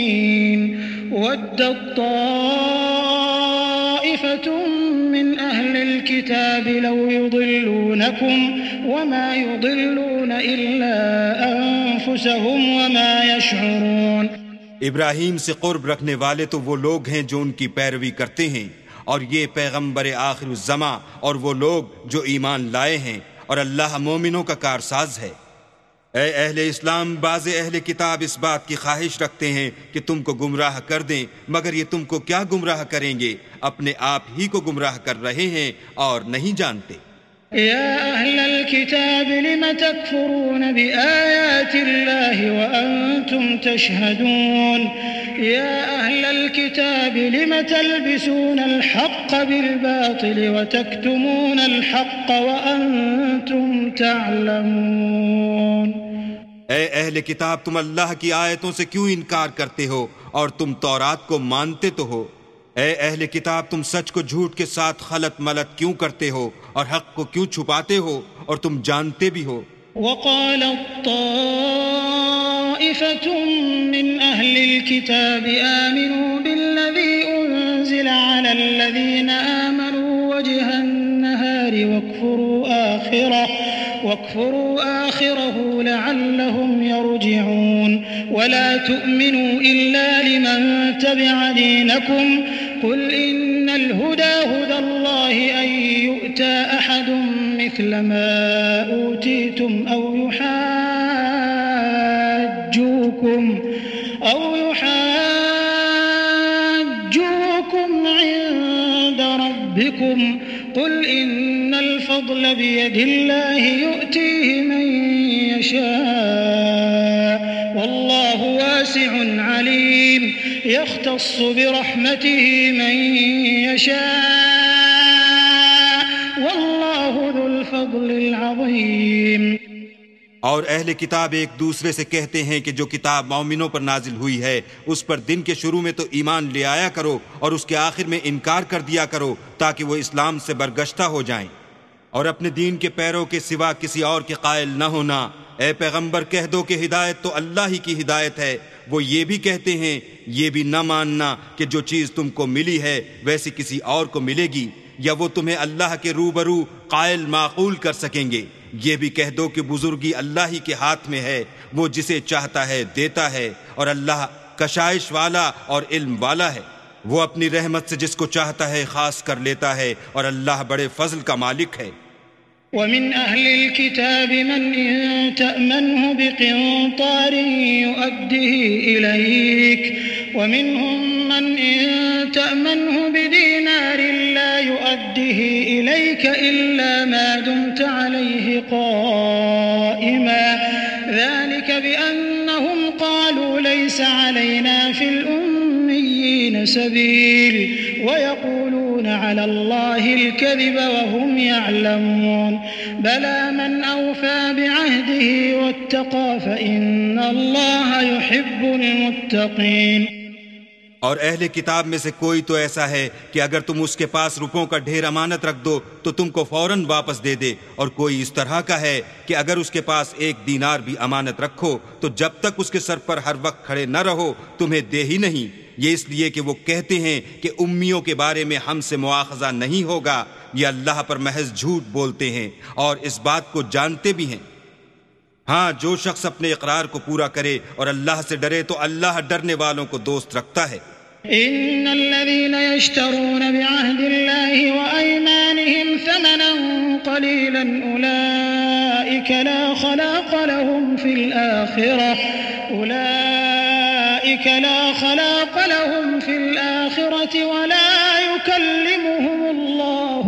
المؤمنين۔ ودت طائفة من أهل الكتاب لو يضلونكم وما يضلون إلا أنفسهم وما يشعرون. ابراہیم سے قرب رکھنے والے تو وہ لوگ ہیں جو ان کی پیروی کرتے ہیں، اور یہ پیغمبر آخر الزماں اور وہ لوگ جو ایمان لائے ہیں، اور اللہ مومنوں کا کارساز ہے۔ اے اہل اسلام، بعض اہل کتاب اس بات کی خواہش رکھتے ہیں کہ تم کو گمراہ کر دیں، مگر یہ تم کو کیا گمراہ کریں گے؟ اپنے آپ ہی کو گمراہ کر رہے ہیں اور نہیں جانتے۔ يا أهل الكتاب لم تكفرون بآيات الله وأنتم تشهدون يا أهل الكتاب لم تلبسون الحق بالباطل وتكتمون الحق وأنتم تعلمون. اے اہل کتاب، تم اللہ کی آیتوں سے کیوں انکار کرتے ہو اور تم تورات کو مانتے تو ہو؟ اے اہل کتاب، تم سچ کو جھوٹ کے ساتھ خلط ملط کیوں کرتے ہو اور حق کو کیوں چھپاتے ہو اور تم جانتے بھی ہو؟ وقالت طائفة من أهل الكتاب آمنوا بالذي أنزل على الذين آمنوا وجه النهار واكفروا آخره لعلهم يرجعون ولا تؤمنوا إلا لمن تبع دينكم قل إن الهدى هدى الله أن يؤتى أحد مثل ما أوتيتم أو يحاجوكم عند ربكم قل إن الفضل بيد الله يؤتيه من يشاء والله واسع عليم يختص برحمته من يشاء والله ذو الفضل العظيم. اور اہل کتاب ایک دوسرے سے کہتے ہیں کہ جو کتاب مومنوں پر نازل ہوئی ہے اس پر دن کے شروع میں تو ایمان لے آیا کرو اور اس کے آخر میں انکار کر دیا کرو تاکہ وہ اسلام سے برگشتہ ہو جائیں، اور اپنے دین کے پیروں کے سوا کسی اور کے قائل نہ ہونا۔ اے پیغمبر، کہہ دو کہ ہدایت تو اللہ ہی کی ہدایت ہے۔ وہ یہ بھی کہتے ہیں یہ بھی نہ ماننا کہ جو چیز تم کو ملی ہے ویسی کسی اور کو ملے گی، یا وہ تمہیں اللہ کے روبرو قائل معقول کر سکیں گے۔ یہ بھی کہہ دو کہ بزرگی اللہ ہی کے ہاتھ میں ہے، وہ جسے چاہتا ہے دیتا ہے، اور اللہ کشائش والا اور علم والا ہے۔ وہ اپنی رحمت سے جس کو چاہتا ہے خاص کر لیتا ہے، اور اللہ بڑے فضل کا مالک ہے۔ ومن أهل الكتاب من إن تأمنه بقنطار يؤده إليك ومنهم من إن تأمنه بدينار لا يؤده إليك إلا ما دمت عليه قائما ذلك بأنهم قالوا ليس علينا في الأميين سبيل ويقولون على الله الكذب وهم يعلمون بلى من أوفى بعهده واتقى فإن الله يحب المتقين. اور اہل کتاب میں سے کوئی تو ایسا ہے کہ اگر تم اس کے پاس روپوں کا ڈھیر امانت رکھ دو تو تم کو فوراً واپس دے دے، اور کوئی اس طرح کا ہے کہ اگر اس کے پاس 1 دینار بھی امانت رکھو تو جب تک اس کے سر پر ہر وقت کھڑے نہ رہو تمہیں دے ہی نہیں۔ یہ اس لیے کہ وہ کہتے ہیں کہ امیوں کے بارے میں ہم سے مواخذہ نہیں ہوگا، یہ اللہ پر محض جھوٹ بولتے ہیں اور اس بات کو جانتے بھی ہیں۔ ہاں، جو شخص اپنے اقرار کو پورا کرے اور اللہ سے ڈرے تو اللہ ڈرنے والوں کو دوست رکھتا ہے۔ إن الذين يشترون بعهد الله وأيمانهم ثمنا قليلا أولئك لا خلاق لهم في الآخرة ولا يكلمهم الله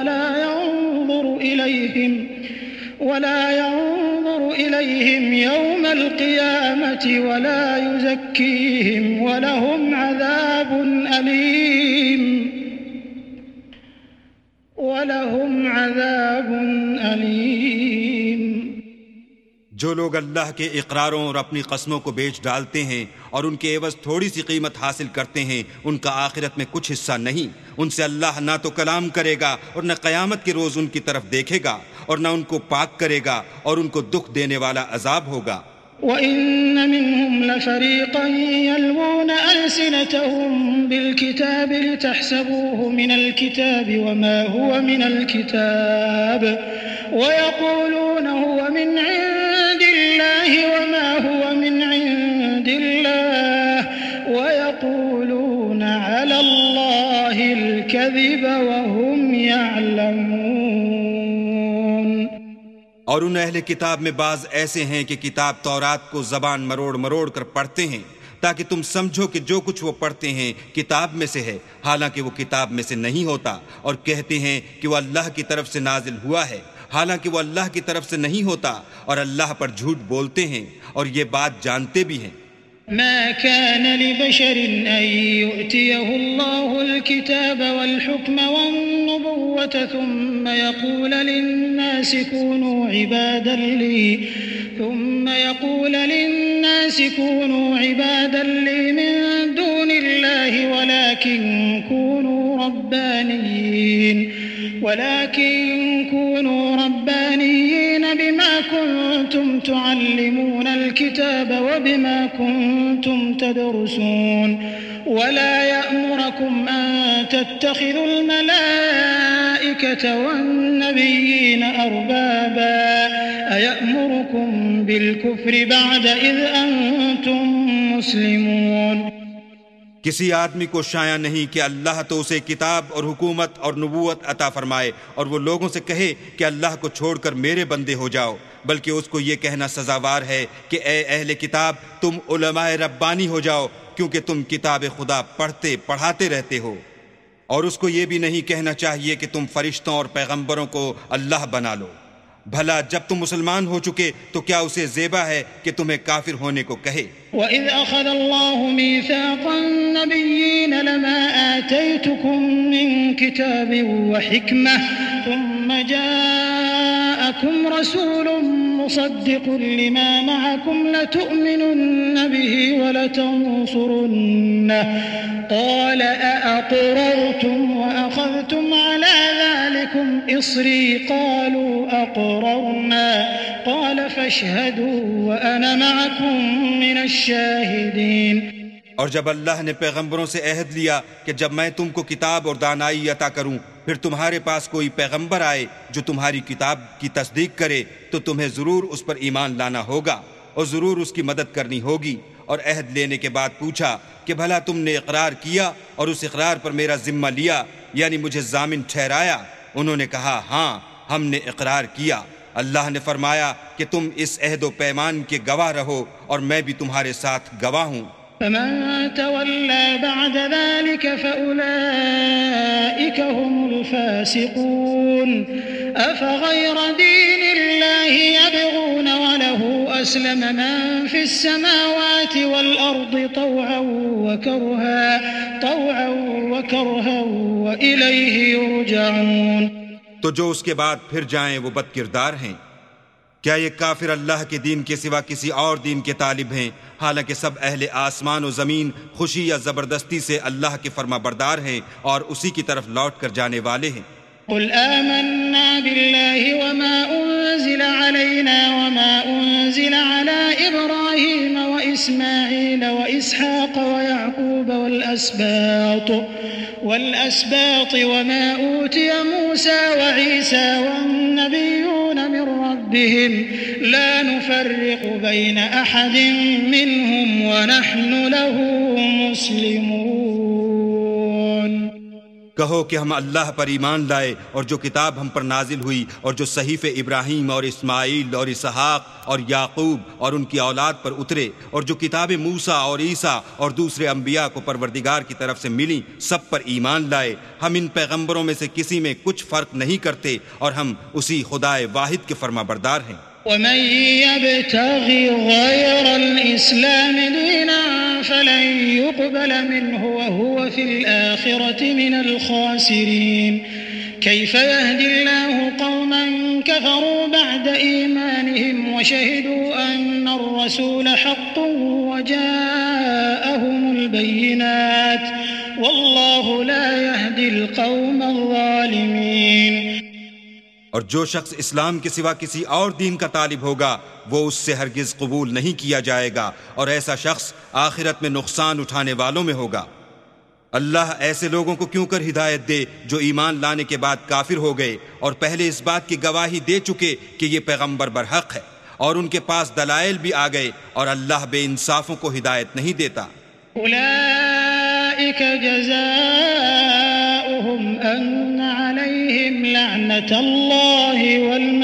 ولا ينظر إليهم يوم القيامة ولا يزكيهم ولهم عذاب أليم. جو لوگ اللہ کے اقراروں اور اپنی قسموں کو بیچ ڈالتے ہیں اور ان کے عوض تھوڑی سی قیمت حاصل کرتے ہیں، ان کا آخرت میں کچھ حصہ نہیں۔ ان سے اللہ نہ تو کلام کرے گا اور نہ قیامت کے روز ان کی طرف دیکھے گا، اور نہ ان کو پاک کرے گا، اور ان کو دکھ دینے والا عذاب ہوگا۔ وَإِنَّ مِنْهُمْ لَفَرِيقًا يَلْوُونَ أَلْسِنَتَهُم بِالْكِتَابِ لِتَحْسَبُوهُ مِنَ الْكِتَابِ وَمَا هُوَ مِنَ الْكِتَابِ وَيَقُولُونَ هُوَ مِنْ عِندِ اللَّهِ وَمَا هُوَ مِنْ عِندِ اللَّهِ وَيَقُولُونَ عَلَى اللَّهِ الْكَذِبَ وَهُمْ يَعْلَمُونَ۔ اور ان اہل کتاب میں بعض ایسے ہیں کہ کتاب تورات کو زبان مروڑ مروڑ کر پڑھتے ہیں تاکہ تم سمجھو کہ جو کچھ وہ پڑھتے ہیں کتاب میں سے ہے، حالانکہ وہ کتاب میں سے نہیں ہوتا، اور کہتے ہیں کہ وہ اللہ کی طرف سے نازل ہوا ہے، حالانکہ وہ اللہ کی طرف سے نہیں ہوتا، اور اللہ پر جھوٹ بولتے ہیں اور یہ بات جانتے بھی ہیں۔ ما كان لبشر أن يؤتيه الله الكتاب والحكم والنبوة ثم يقول للناس كونوا عبادا لي من دون الله ولكن كونوا ربانيين بما كنتم تعلمون الكتاب وبما كنتم تدرسون ولا يأمركم أن تتخذوا الملائكة والنبيين أربابا أيأمركم بالكفر بعد إذ أنتم مسلمون۔ کسی آدمی کو شایع نہیں کہ اللہ تو اسے کتاب اور حکومت اور نبوت عطا فرمائے اور وہ لوگوں سے کہے کہ اللہ کو چھوڑ کر میرے بندے ہو جاؤ، بلکہ اس کو یہ کہنا سزاوار ہے کہ اے اہل کتاب تم علماء ربانی ہو جاؤ، کیونکہ تم کتاب خدا پڑھاتے رہتے ہو، اور اس کو یہ بھی نہیں کہنا چاہیے کہ تم فرشتوں اور پیغمبروں کو اللہ بنا لو۔ بھلا جب تم مسلمان ہو چکے تو کیا اسے زیبا ہے کہ تمہیں کافر ہونے کو کہے؟ وَإِذْ أَخَذَ اللَّهُ مِيثَاقَ النَّبِيِّينَ لَمَا آتَيْتُكُم مِّن كِتَابٍ وَحِكْمَةٍ ثُمَّ جَاءَكُمْ رَسُولٌ مُصَدِّقٌ لِّمَا مَعَكُمْ لَتُؤْمِنُنَّ بِهِ وَلَتَنصُرُنَّهُ قَالَ أَأَقْرَرْتُمْ وَأَخَذْتُمْ عَلَى ذَلِكُمْ إِصْرِي قَالُوا أَقْرَرْنَا قَالَ فَاشْهَدُوا وَأَنَا مَعَكُمْ مِنَ الشَّاهِدِينَ۔ اور جب اللہ نے پیغمبروں سے عہد لیا کہ جب میں تم کو کتاب اور دانائی عطا کروں، پھر تمہارے پاس کوئی پیغمبر آئے جو تمہاری کتاب کی تصدیق کرے تو تمہیں ضرور اس پر ایمان لانا ہوگا اور ضرور اس کی مدد کرنی ہوگی۔ اور عہد لینے کے بعد پوچھا کہ بھلا تم نے اقرار کیا اور اس اقرار پر میرا ذمہ لیا، یعنی مجھے ضامن ٹھہرایا؟ انہوں نے کہا ہاں ہم نے اقرار کیا۔ اللہ نے فرمایا کہ تم اس عہد و پیمان کے گواہ رہو اور میں بھی تمہارے ساتھ گواہ ہوں۔ فمن تولى بعد ذلك فأولئك هم الفاسقون۔ أفغير دين الله يبغون وله أسلم من في السماوات والأرض طوعا وكرها وإليه يرجعون۔ تو جو اس کے بعد پھر جائیں وہ بد کردار ہیں۔ کیا یہ کافر اللہ کے دین کے سوا کسی اور دین کے طالب ہیں، حالانکہ سب اہل آسمان و زمین خوشی یا زبردستی سے اللہ کے فرما بردار ہیں اور اسی کی طرف لوٹ کر جانے والے ہیں۔ قل آمنا بالله وما أنزل علينا وما أنزل على إبراهيم وإسماعيل وإسحاق ويعقوب والأسباط وما أوتي موسى وعيسى والنبيون من ربهم لا نفرق بين أحد منهم ونحن له مسلمون۔ کہو کہ ہم اللہ پر ایمان لائے اور جو کتاب ہم پر نازل ہوئی اور جو صحیفے ابراہیم اور اسماعیل اور اسحاق اور یعقوب اور ان کی اولاد پر اترے اور جو کتاب موسیٰ اور عیسیٰ اور دوسرے انبیاء کو پروردگار کی طرف سے ملی سب پر ایمان لائے۔ ہم ان پیغمبروں میں سے کسی میں کچھ فرق نہیں کرتے اور ہم اسی خدائے واحد کے فرما بردار ہیں۔ ومن يبتغ غير الإسلام دينا فلن يقبل منه وهو في الآخرة من الخاسرين۔ كيف يهدي الله قوما كفروا بعد إيمانهم وشهدوا أن الرسول حق وجاءهم البينات والله لا يهدي القوم الظالمين۔ اور جو شخص اسلام کے سوا کسی اور دین کا طالب ہوگا وہ اس سے ہرگز قبول نہیں کیا جائے گا، اور ایسا شخص آخرت میں نقصان اٹھانے والوں میں ہوگا۔ اللہ ایسے لوگوں کو کیوں کر ہدایت دے جو ایمان لانے کے بعد کافر ہو گئے اور پہلے اس بات کی گواہی دے چکے کہ یہ پیغمبر برحق ہے، اور ان کے پاس دلائل بھی آ گئے، اور اللہ بے انصافوں کو ہدایت نہیں دیتا۔ أولئك جزاؤهم أن عليهم لعنة الله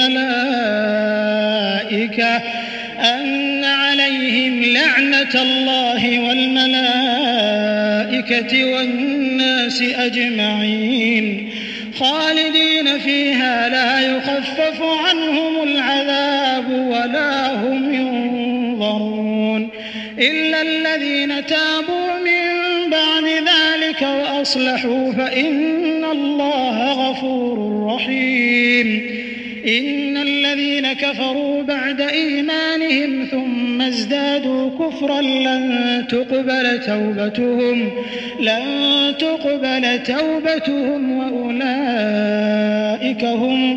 والملائكة والناس أجمعين خالدين فيها لا يخفف عنهم العذاب ولا هم ينظرون إلا الذين تابوا من بعد ذلك وأصلحوا فإن الله غفور رحيم إن الذين كفروا بعد إيمانهم ثم ازدادوا كفرا لن تقبل توبتهم وأولئك هم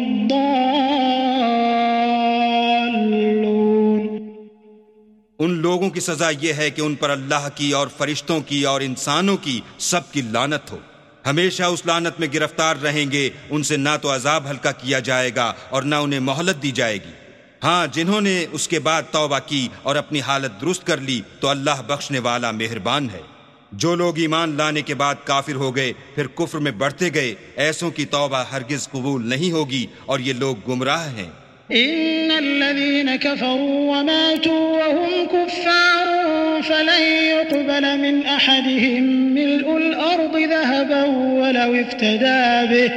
الضالون۔ ان لوگوں کی سزا یہ ہے کہ ان پر اللہ کی اور فرشتوں کی اور انسانوں کی سب کی لعنت ہو، ہمیشہ اس لعنت میں گرفتار رہیں گے، ان سے نہ تو عذاب ہلکا کیا جائے گا اور نہ انہیں مہلت دی جائے گی۔ ہاں، جنہوں نے اس کے بعد توبہ کی اور اپنی حالت درست کر لی تو اللہ بخشنے والا مہربان ہے۔ جو لوگ ایمان لانے کے بعد کافر ہو گئے پھر کفر میں بڑھتے گئے، ایسوں کی توبہ ہرگز قبول نہیں ہوگی، اور یہ لوگ گمراہ ہیں۔ إن الذين كفروا وماتوا وهم كفار فلن يقبل من أحدهم ملء الأرض ذهبا ولو افتدى به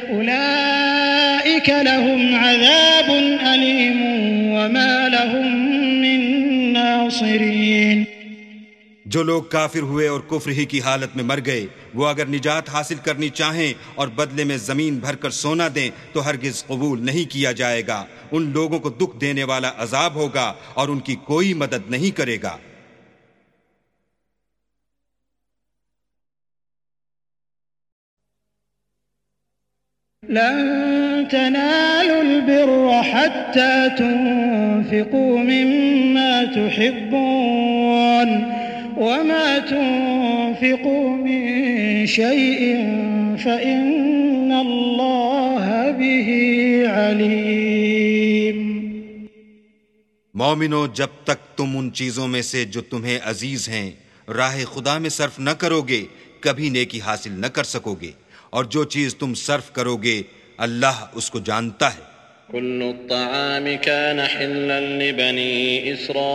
أولئك لهم عذاب أليم وما لهم من ناصرين۔ جو لوگ کافر ہوئے اور کفر ہی کی حالت میں مر گئے، وہ اگر نجات حاصل کرنی چاہیں اور بدلے میں زمین بھر کر سونا دیں تو ہرگز قبول نہیں کیا جائے گا۔ ان لوگوں کو دکھ دینے والا عذاب ہوگا اور ان کی کوئی مدد نہیں کرے گا۔ لن تنالوا البر حتى تنفقوا مما تحبون وما تنفقوا من شيء فإن الله به عليم۔ مومنو، جب تک تم ان چیزوں میں سے جو تمہیں عزیز ہیں راہ خدا میں صرف نہ کرو گے کبھی نیکی حاصل نہ کر سکو گے، اور جو چیز تم صرف کرو گے اللہ اس کو جانتا ہے۔ كل الطعام كان حلا لبني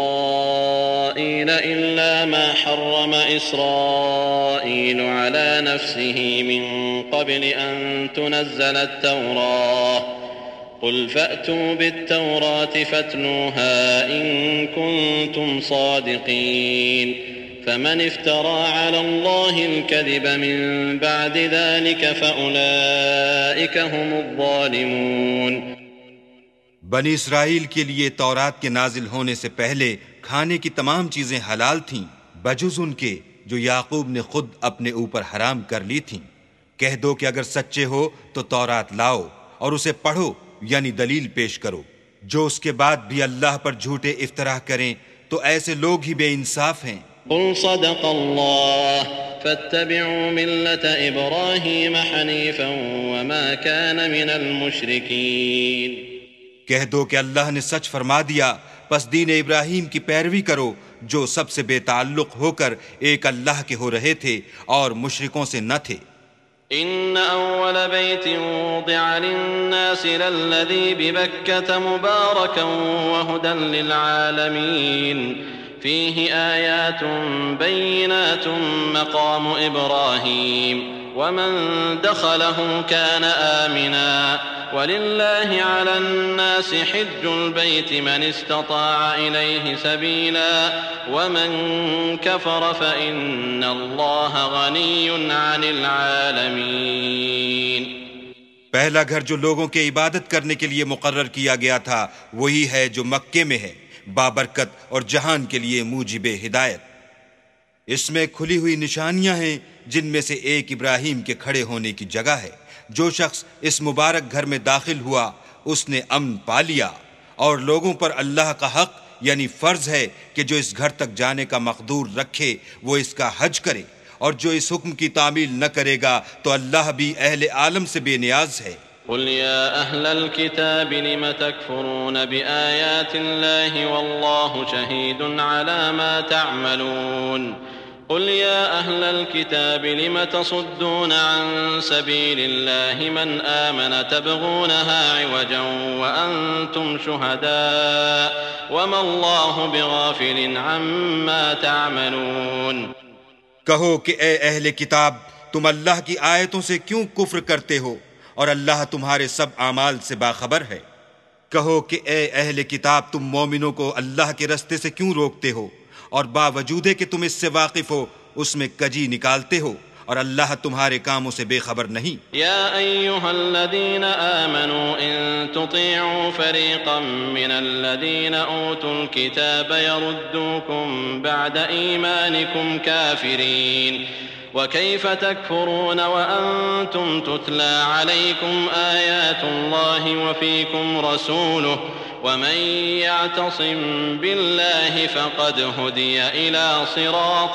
إسرائيل إلا ما حرم إسرائيل على نفسه من قبل أن تنزل التوراة قل فأتوا بالتوراة فاتلوها إن كنتم صادقين فمن افترى على الله الكذب من بعد ذلك فأولئك هم الظالمون۔ بنی اسرائیل کے لیے تورات کے نازل ہونے سے پہلے کھانے کی تمام چیزیں حلال تھیں بجز ان کے جو یعقوب نے خود اپنے اوپر حرام کر لی تھیں۔ کہہ دو کہ اگر سچے ہو تو تورات لاؤ اور اسے پڑھو، یعنی دلیل پیش کرو۔ جو اس کے بعد بھی اللہ پر جھوٹے افتراء کریں تو ایسے لوگ ہی بے انصاف ہیں۔ قل صدق الله فاتبعوا ملة إبراهيم حنيفا وما كان من المشركين۔ کہہ دو کہ اللہ نے سچ فرما دیا، پس دین ابراہیم کی پیروی کرو جو سب سے بے تعلق ہو کر ایک اللہ کے ہو رہے تھے اور مشرکوں سے نہ تھے۔ إن أول بيت وضع للناس للذي ببكة مباركا وهدى للعالمين فيه آيات بينات مقام إبراهيم ومن دخله كان آمنا ولله على الناس حج البيت من استطاع إليه سبيلا ومن كفر فإن الله غني عن العالمين۔ پہلا گھر جو لوگوں کے عبادت کرنے کے لیے مقرر کیا گیا تھا وہی ہے جو مکے میں ہے، بابرکت اور جہان کے لیے موجب ہدایت۔ اس میں کھلی ہوئی نشانیاں ہیں جن میں سے ایک ابراہیم کے کھڑے ہونے کی جگہ ہے۔ جو شخص اس مبارک گھر میں داخل ہوا اس نے امن پا لیا، اور لوگوں پر اللہ کا حق یعنی فرض ہے کہ جو اس گھر تک جانے کا مقدور رکھے وہ اس کا حج کرے، اور جو اس حکم کی تعمیل نہ کرے گا تو اللہ بھی اہل عالم سے بے نیاز ہے۔ قل يا أهل الكتاب لم تكفرون بآيات الله والله شهيد على ما تعملون قل يا أهل الكتاب لم تصدون عن سبيل الله من آمن تبغونها عوجا وأنتم شهداء وما الله بغافل عما تعملون۔ کہو کہ اے اہل کتاب، تم اللہ کی آیتوں سے کیوں کفر کرتے ہو اور اللہ تمہارے سب اعمال سے باخبر ہے۔ کہو کہ اے اہل کتاب، تم مومنوں کو اللہ کے رستے سے کیوں روکتے ہو، اور باوجود کہ تم اس سے واقف ہو اس میں کجی نکالتے ہو، اور اللہ تمہارے کاموں سے بے خبر نہیں۔ یا ایھا الذین آمنوا ان تطیعوا فریقا من الذین اوتوا الکتاب یردوکم بعد ایمانکم کافرین وكيف تكفرون وأنتم تتلى عليكم آيات الله وفيكم رسوله ومن يعتصم بالله فقد هدي إلى صراط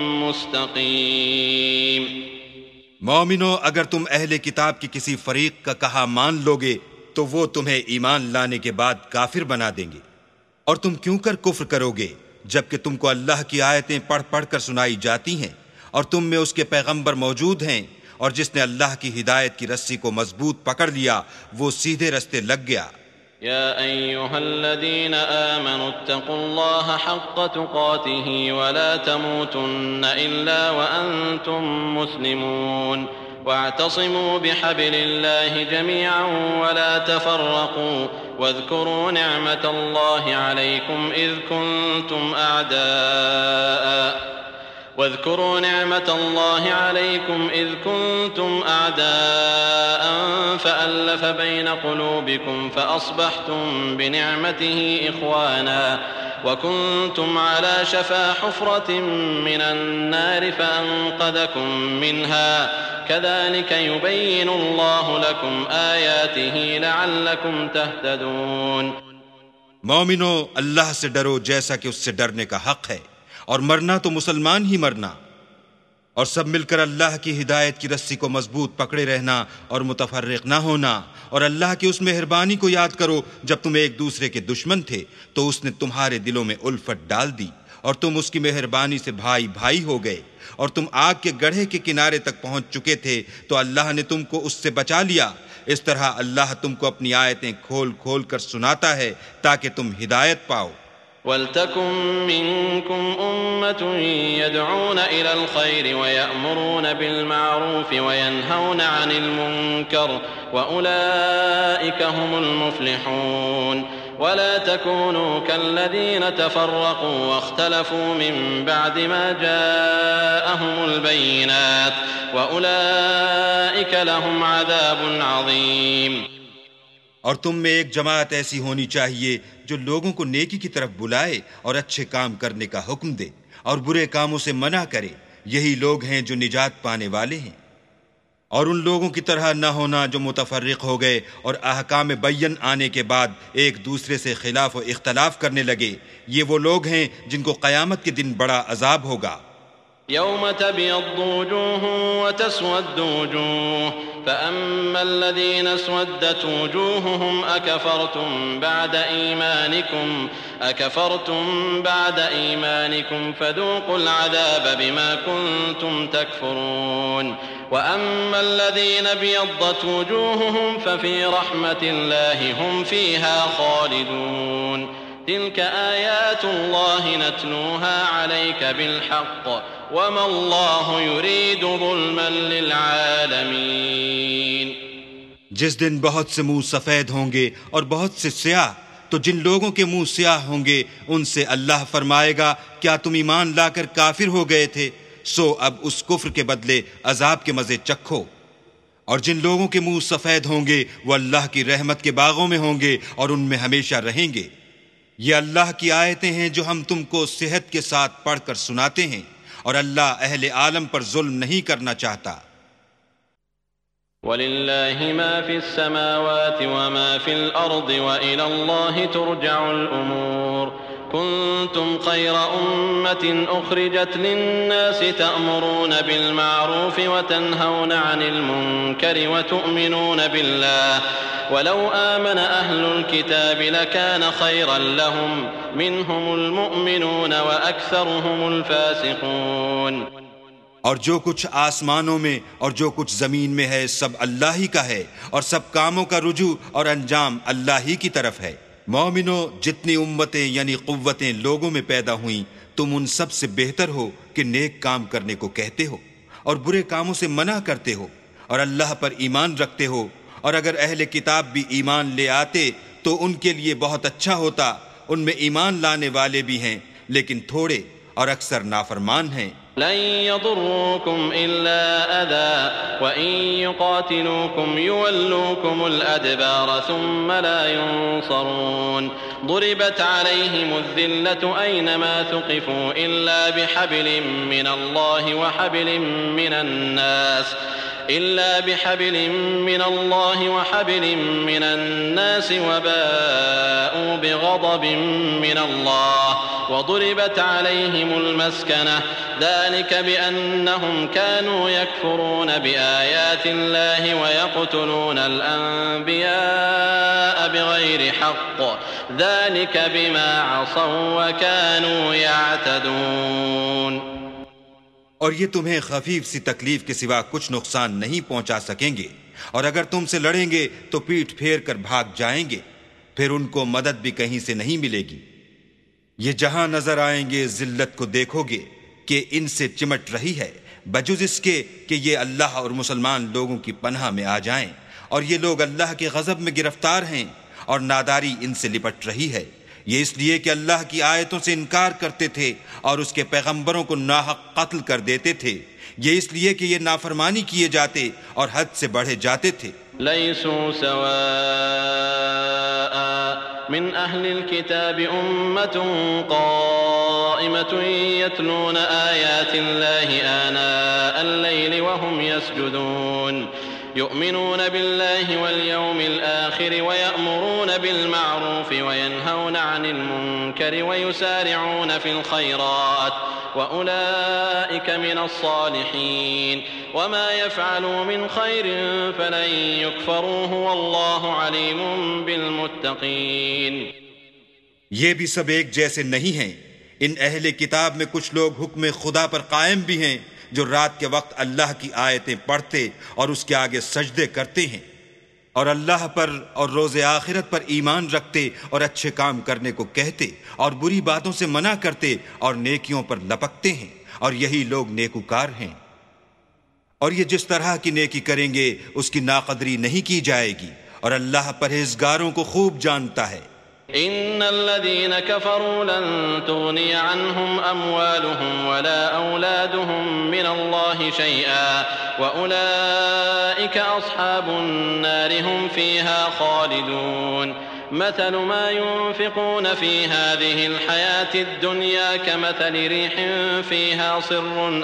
مستقيم۔ مومنو، اگر تم اہل کتاب کی کسی فریق کا کہا مان لوگے تو وہ تمہیں ایمان لانے کے بعد کافر بنا دیں گے، اور تم کیوں کر کفر کرو گے جبکہ تم کو اللہ کی آیتیں پڑھ پڑھ کر سنائی جاتی ہیں اور تم میں اس کے پیغمبر موجود ہیں، اور جس نے اللہ کی ہدایت کی رسی کو مضبوط پکڑ لیا وہ سیدھے رستے لگ گیا۔ یا ایھا الذین آمنوا اتقوا اللہ حق تقاته ولا تموتن الا وانتم مسلمون واعتصموا بحبل الله جميعا ولا تفرقوا واذكروا نعمة الله عليكم إذ كنتم أعداء فألف بين قلوبكم فأصبحتم بنعمته إخوانا وكنتم على شفا حفرة من النار فأنقذكم منها كذلك يبين الله لكم آياته لعلكم تهتدون۔ مومنو، اللہ سے ڈرو جیسا کہ اس سے ڈرنے کا حق ہے، اور مرنا تو مسلمان ہی مرنا، اور سب مل کر اللہ کی ہدایت کی رسی کو مضبوط پکڑے رہنا اور متفرق نہ ہونا، اور اللہ کی اس مہربانی کو یاد کرو جب تم ایک دوسرے کے دشمن تھے تو اس نے تمہارے دلوں میں الفت ڈال دی اور تم اس کی مہربانی سے بھائی بھائی ہو گئے، اور تم آگ کے گڑھے کے کنارے تک پہنچ چکے تھے تو اللہ نے تم کو اس سے بچا لیا۔ اس طرح اللہ تم کو اپنی آیتیں کھول کھول کر سناتا ہے تاکہ تم ہدایت پاؤ۔ وَلْتَكُن مِّنكُمْ أُمَّةٌ يَدْعُونَ إِلَى الْخَيْرِ وَيَأْمُرُونَ بِالْمَعْرُوفِ وَيَنْهَوْنَ عَنِ الْمُنكَرِ وَأُولَئِكَ هُمُ الْمُفْلِحُونَ ولا تكونوا كالذين تفرقوا واختلفوا من بعد ما جاءهم البينات وأولئك لهم عذاب عظيم۔ اور تم میں ایک جماعت ایسی ہونی چاہیے جو لوگوں کو نیکی کی طرف بلائے اور اچھے کام کرنے کا حکم دے اور برے کاموں سے منع کرے، یہی لوگ ہیں جو نجات پانے والے ہیں۔ اور ان لوگوں کی طرح نہ ہونا جو متفرق ہو گئے اور احکام بین آنے کے بعد ایک دوسرے سے خلاف و اختلاف کرنے لگے، یہ وہ لوگ ہیں جن کو قیامت کے دن بڑا عذاب ہوگا۔ يوم تبيض وجوه وتسود وجوه فأما الذين اسودت وجوههم أكفرتم بعد إيمانكم فذوقوا العذاب بما كنتم تكفرون وأما الذين ابيضت وجوههم ففي رحمة الله هم فيها خالدون تلك آيات الله نتلوها عليك بالحق وما الله يريد ظلما للعالمين۔ جس دن بہت سے منہ سفید ہوں گے اور بہت سے سیاہ، تو جن لوگوں کے منہ سیاہ ہوں گے ان سے اللہ فرمائے گا کیا تم ایمان لا کر کافر ہو گئے تھے؟ سو اب اس کفر کے بدلے عذاب کے مزے چکھو۔ اور جن لوگوں کے منہ سفید ہوں گے وہ اللہ کی رحمت کے باغوں میں ہوں گے اور ان میں ہمیشہ رہیں گے۔ یہ اللہ کی آیتیں ہیں جو ہم تم کو صحت کے ساتھ پڑھ کر سناتے ہیں، اور اللہ اہل عالم پر ظلم نہیں کرنا چاہتا۔ وَلِلَّهِ مَا فِي السَّمَاوَاتِ وَمَا فِي الْأَرْضِ وَإِلَى اللَّهِ تُرْجَعُ الْأُمُورُ كُنتُمْ خَيْرَ أُمَّةٍ أُخْرِجَتْ لِلنَّاسِ تَأْمُرُونَ بِالْمَعْرُوفِ وَتَنْهَوْنَ عَنِ الْمُنكَرِ وَتُؤْمِنُونَ بِاللَّهِ وَلَوْ آمَنَ أَهْلُ الْكِتَابِ لَكَانَ خَيْرًا لَهُمْ مِنْهُمُ الْمُؤْمِنُونَ وَأَكْثَرُهُمُ الْفَاسِقُونَ اور جو کچھ آسمانوں میں اور جو کچھ زمین میں ہے سب اللہ ہی کا ہے، اور سب کاموں کا رجوع اور انجام اللہ ہی کی طرف ہے۔ مومنوں، جتنی امتیں یعنی قوتیں لوگوں میں پیدا ہوئیں، تم ان سب سے بہتر ہو کہ نیک کام کرنے کو کہتے ہو اور برے کاموں سے منع کرتے ہو، اور اللہ پر ایمان رکھتے ہو۔ اور اگر اہل کتاب بھی ایمان لے آتے تو ان کے لیے بہت اچھا ہوتا، ان میں ایمان لانے والے بھی ہیں لیکن تھوڑے اور اکثر نافرمان ہیں۔ لن يضروكم إلا أذى وإن يقاتلوكم يولوكم الأدبار ثم لا ينصرون ضربت عليهم الذلة أينما ثقفوا إلا بحبل من الله وحبل من الناس وباءوا بغضب من الله وضربت عليهم المسكنة ذلك بأنهم كانوا يكفرون بآيات الله ويقتلون الأنبياء بغير حق ذلك بما عصوا وكانوا يعتدون۔ اور یہ تمہیں خفیف سی تکلیف کے سوا کچھ نقصان نہیں پہنچا سکیں گے، اور اگر تم سے لڑیں گے تو پیٹھ پھیر کر بھاگ جائیں گے، پھر ان کو مدد بھی کہیں سے نہیں ملے گی۔ یہ جہاں نظر آئیں گے ذلت کو دیکھو گے کہ ان سے چمٹ رہی ہے، بجز اس کے کہ یہ اللہ اور مسلمان لوگوں کی پناہ میں آ جائیں، اور یہ لوگ اللہ کے غضب میں گرفتار ہیں، اور ناداری ان سے لپٹ رہی ہے۔ یہ اس لیے کہ اللہ کی آیتوں سے انکار کرتے تھے اور اس کے پیغمبروں کو ناحق قتل کر دیتے تھے، یہ اس لیے کہ یہ نافرمانی کیے جاتے اور حد سے بڑھے جاتے تھے۔ لیسوا سواء من اہل الكتاب امة قائمة يتلون آیات اللہ آناء اللیل وهم يسجدون يؤمنون بالله واليوم الآخر ويأمرون بالمعروف وينهون عن المنكر ويسارعون في الخيرات وأولئك من الصالحين وما يفعلوا من خير فلن يكفروه والله عليم بالمتقين۔ یہ بھی سب ایک جیسے نہیں ہیں۔ ان اہل کتاب میں کچھ لوگ حکم خدا پر قائم بھی ہیں، جو رات کے وقت اللہ کی آیتیں پڑھتے اور اس کے آگے سجدے کرتے ہیں، اور اللہ پر اور روز آخرت پر ایمان رکھتے اور اچھے کام کرنے کو کہتے اور بری باتوں سے منع کرتے اور نیکیوں پر لپکتے ہیں، اور یہی لوگ نیکوکار ہیں۔ اور یہ جس طرح کی نیکی کریں گے اس کی ناقدری نہیں کی جائے گی، اور اللہ پرہیزگاروں کو خوب جانتا ہے۔ ان الذين كفروا لن تغني عنهم اموالهم ولا اولادهم من الله شيئا واولئك اصحاب النار هم فيها خالدون مثل ما ينفقون في هذه الحياة الدنيا كمثل ريح فيها صر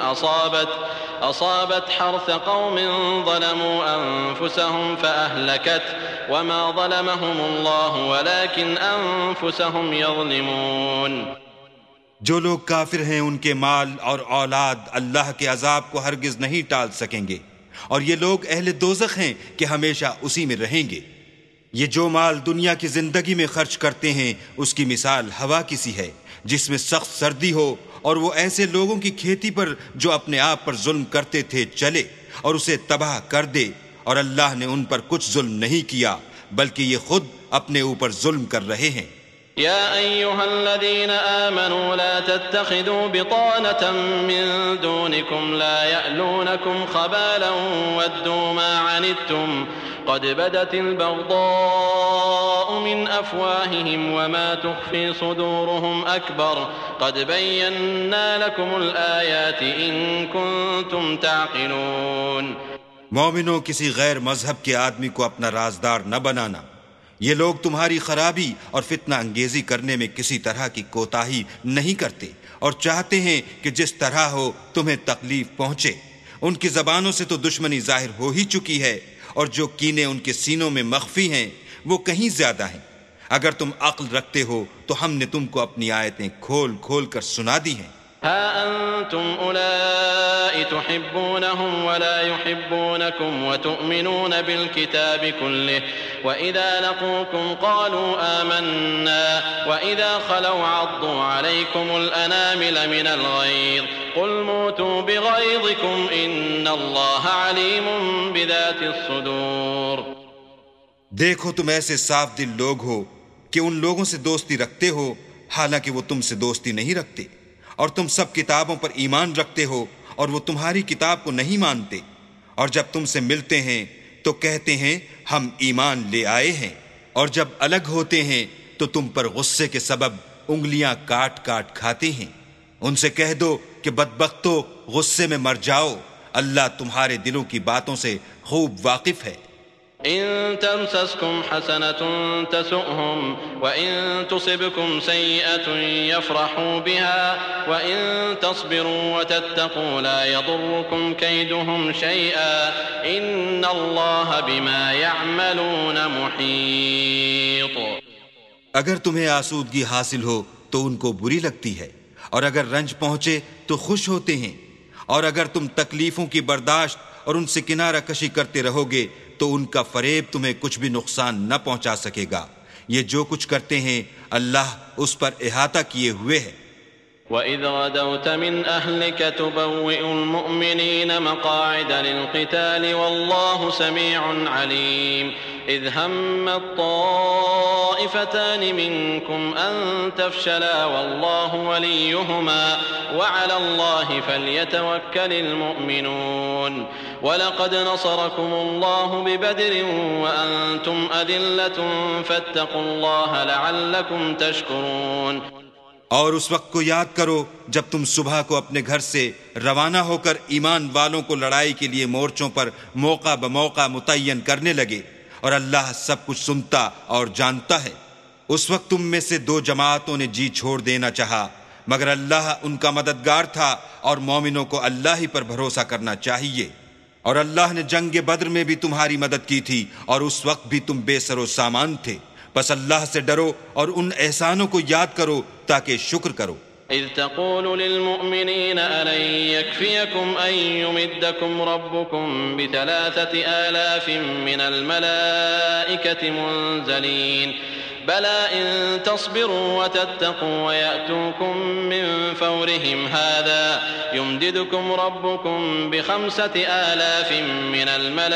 أصابت حرث قوم ظلموا أنفسهم فأهلكت وما ظلمهم الله ولكن أنفسهم يظلمون۔ جو لوگ کافر ہیں ان کے مال اور اولاد اللہ کے عذاب کو ہرگز نہیں ٹال سکیں گے، اور یہ لوگ اہل دوزخ ہیں کہ ہمیشہ اسی میں رہیں گے۔ یہ جو مال دنیا کی زندگی میں خرچ کرتے ہیں اس کی مثال ہوا کی سی ہے جس میں سخت سردی ہو، اور وہ ایسے لوگوں کی کھیتی پر جو اپنے آپ پر ظلم کرتے تھے چلے اور اسے تباہ کر دے، اور اللہ نے ان پر کچھ ظلم نہیں کیا بلکہ یہ خود اپنے اوپر ظلم کر رہے ہیں۔ يا أيها الذين آمنوا لا تتخذوا بطانة من دونكم لا يألونكم خبالا ودوا ما عنتم قد بدت البغضاء من أفواههم وما تخفي صدورهم أكبر قد بينا لكم الآيات إن كنتم تعقلون۔ مومنوں، کسی غیر مذہب کے آدمی کو اپنا رازدار نہ بنانا۔ یہ لوگ تمہاری خرابی اور فتنہ انگیزی کرنے میں کسی طرح کی کوتاہی نہیں کرتے، اور چاہتے ہیں کہ جس طرح ہو تمہیں تکلیف پہنچے۔ ان کی زبانوں سے تو دشمنی ظاہر ہو ہی چکی ہے، اور جو کینے ان کے سینوں میں مخفی ہیں وہ کہیں زیادہ ہیں۔ اگر تم عقل رکھتے ہو تو ہم نے تم کو اپنی آیتیں کھول کھول کر سنا دی ہیں۔ ها أنتم أولئك تحبونهم ولا يحبونكم وتؤمنون بالكتاب كله وإذا لقوكم قالوا آمنا وإذا خلوا عضوا عليكم الأنامل من الغيظ قل موتوا بغيظكم إن الله عليم بذات الصدور۔ دیکھو تم ایسے صاف دل لوگ ہو کہ ان لوگوں سے دوستی رکھتے ہو حالانکہ وہ تم سے دوستی نہیں رکھتے، اور تم سب کتابوں پر ایمان رکھتے ہو اور وہ تمہاری کتاب کو نہیں مانتے، اور جب تم سے ملتے ہیں تو کہتے ہیں ہم ایمان لے آئے ہیں، اور جب الگ ہوتے ہیں تو تم پر غصے کے سبب انگلیاں کاٹ کاٹ کھاتے ہیں۔ ان سے کہہ دو کہ بدبختو غصے میں مر جاؤ، اللہ تمہارے دلوں کی باتوں سے خوب واقف ہے۔ إن تمسسكم حسنة تسؤهم وإن تصبكم سيئة يفرحوا بها وإن تصبروا وتتقوا لا يضركم كيدهم شيئا إن الله بما يعملون محيط۔ اگر تمہیں آسودگی حاصل ہو تو ان کو بری لگتی ہے، اور اگر رنج پہنچے تو خوش ہوتے ہیں، اور اگر تم تکلیفوں کی برداشت اور ان سے کنارہ کشی کرتے رہو گے تو ان کا فریب تمہیں کچھ بھی نقصان نہ پہنچا سکے گا۔ یہ جو کچھ کرتے ہیں اللہ اس پر احاطہ کیے ہوئے ہے۔ وَإِذْ غَدَوْتَ مِنْ أَهْلِكَ تُبَوِّئُ الْمُؤْمِنِينَ مَقَاعِدَ لِلْقِتَالِ وَاللَّهُ سَمِيعٌ عَلِيمٌ إِذْ هَمَّت طَّائِفَتَانِ مِنْكُمْ أَن تَفْشَلَا وَاللَّهُ وَلِيُّهُمَا وَعَلَى اللَّهِ فَلْيَتَوَكَّلِ الْمُؤْمِنُونَ وَلَقَدْ نَصَرَكُمُ اللَّهُ بِبَدْرٍ وَأَنْتُمْ أَذِلَّةٌ فَاتَّقُوا اللَّهَ لَعَلَّكُمْ تَشْكُرُونَ۔ اور اس وقت کو یاد کرو جب تم صبح کو اپنے گھر سے روانہ ہو کر ایمان والوں کو لڑائی کے لیے مورچوں پر موقع بموقع متعین کرنے لگے، اور اللہ سب کچھ سنتا اور جانتا ہے۔ اس وقت تم میں سے دو جماعتوں نے جی چھوڑ دینا چاہا، مگر اللہ ان کا مددگار تھا، اور مومنوں کو اللہ ہی پر بھروسہ کرنا چاہیے۔ اور اللہ نے جنگ بدر میں بھی تمہاری مدد کی تھی، اور اس وقت بھی تم بے سر و سامان تھے، بس اللہ سے ڈرو اور ان احسانوں کو یاد کرو تاکہ شکر کرو۔ إذ تقول للمؤمنين ألن يكفيكم أن يمدكم ربكم ب3,000 من الملائكة منزلين بلى إن تصبروا وتتقوا ويأتوكم من فورهم هذا يمددكم ربكم ب5,000 من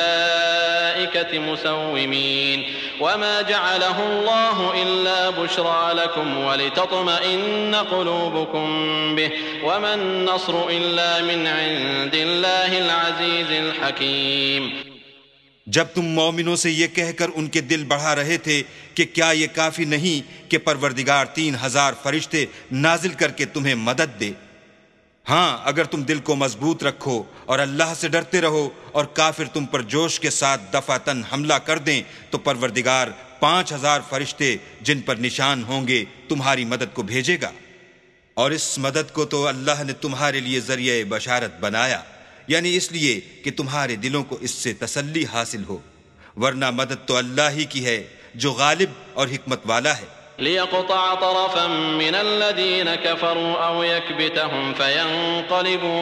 الملائكة مسومين وما جعله الله إلا بشرى لكم ولتطمئن قلوبكم به وما النصر إلا من عند الله العزيز الحكيم۔ جب تم مومنوں سے یہ کہہ کر ان کے دل بڑھا رہے تھے کہ کیا یہ کافی نہیں کہ پروردگار 3,000 فرشتے نازل کر کے تمہیں مدد دے؟ ہاں، اگر تم دل کو مضبوط رکھو اور اللہ سے ڈرتے رہو اور کافر تم پر جوش کے ساتھ دفعتاً حملہ کر دیں تو پروردگار 5,000 فرشتے جن پر نشان ہوں گے تمہاری مدد کو بھیجے گا۔ اور اس مدد کو تو اللہ نے تمہارے لیے ذریعہ بشارت بنایا، یعنی اس لیے کہ تمہارے دلوں کو اس سے تسلی حاصل ہو، ورنہ مدد تو اللہ ہی کی ہے جو غالب اور حکمت والا ہے۔ ليقطع طرفا من الذين كفروا أو يكبتهم فينقلبوا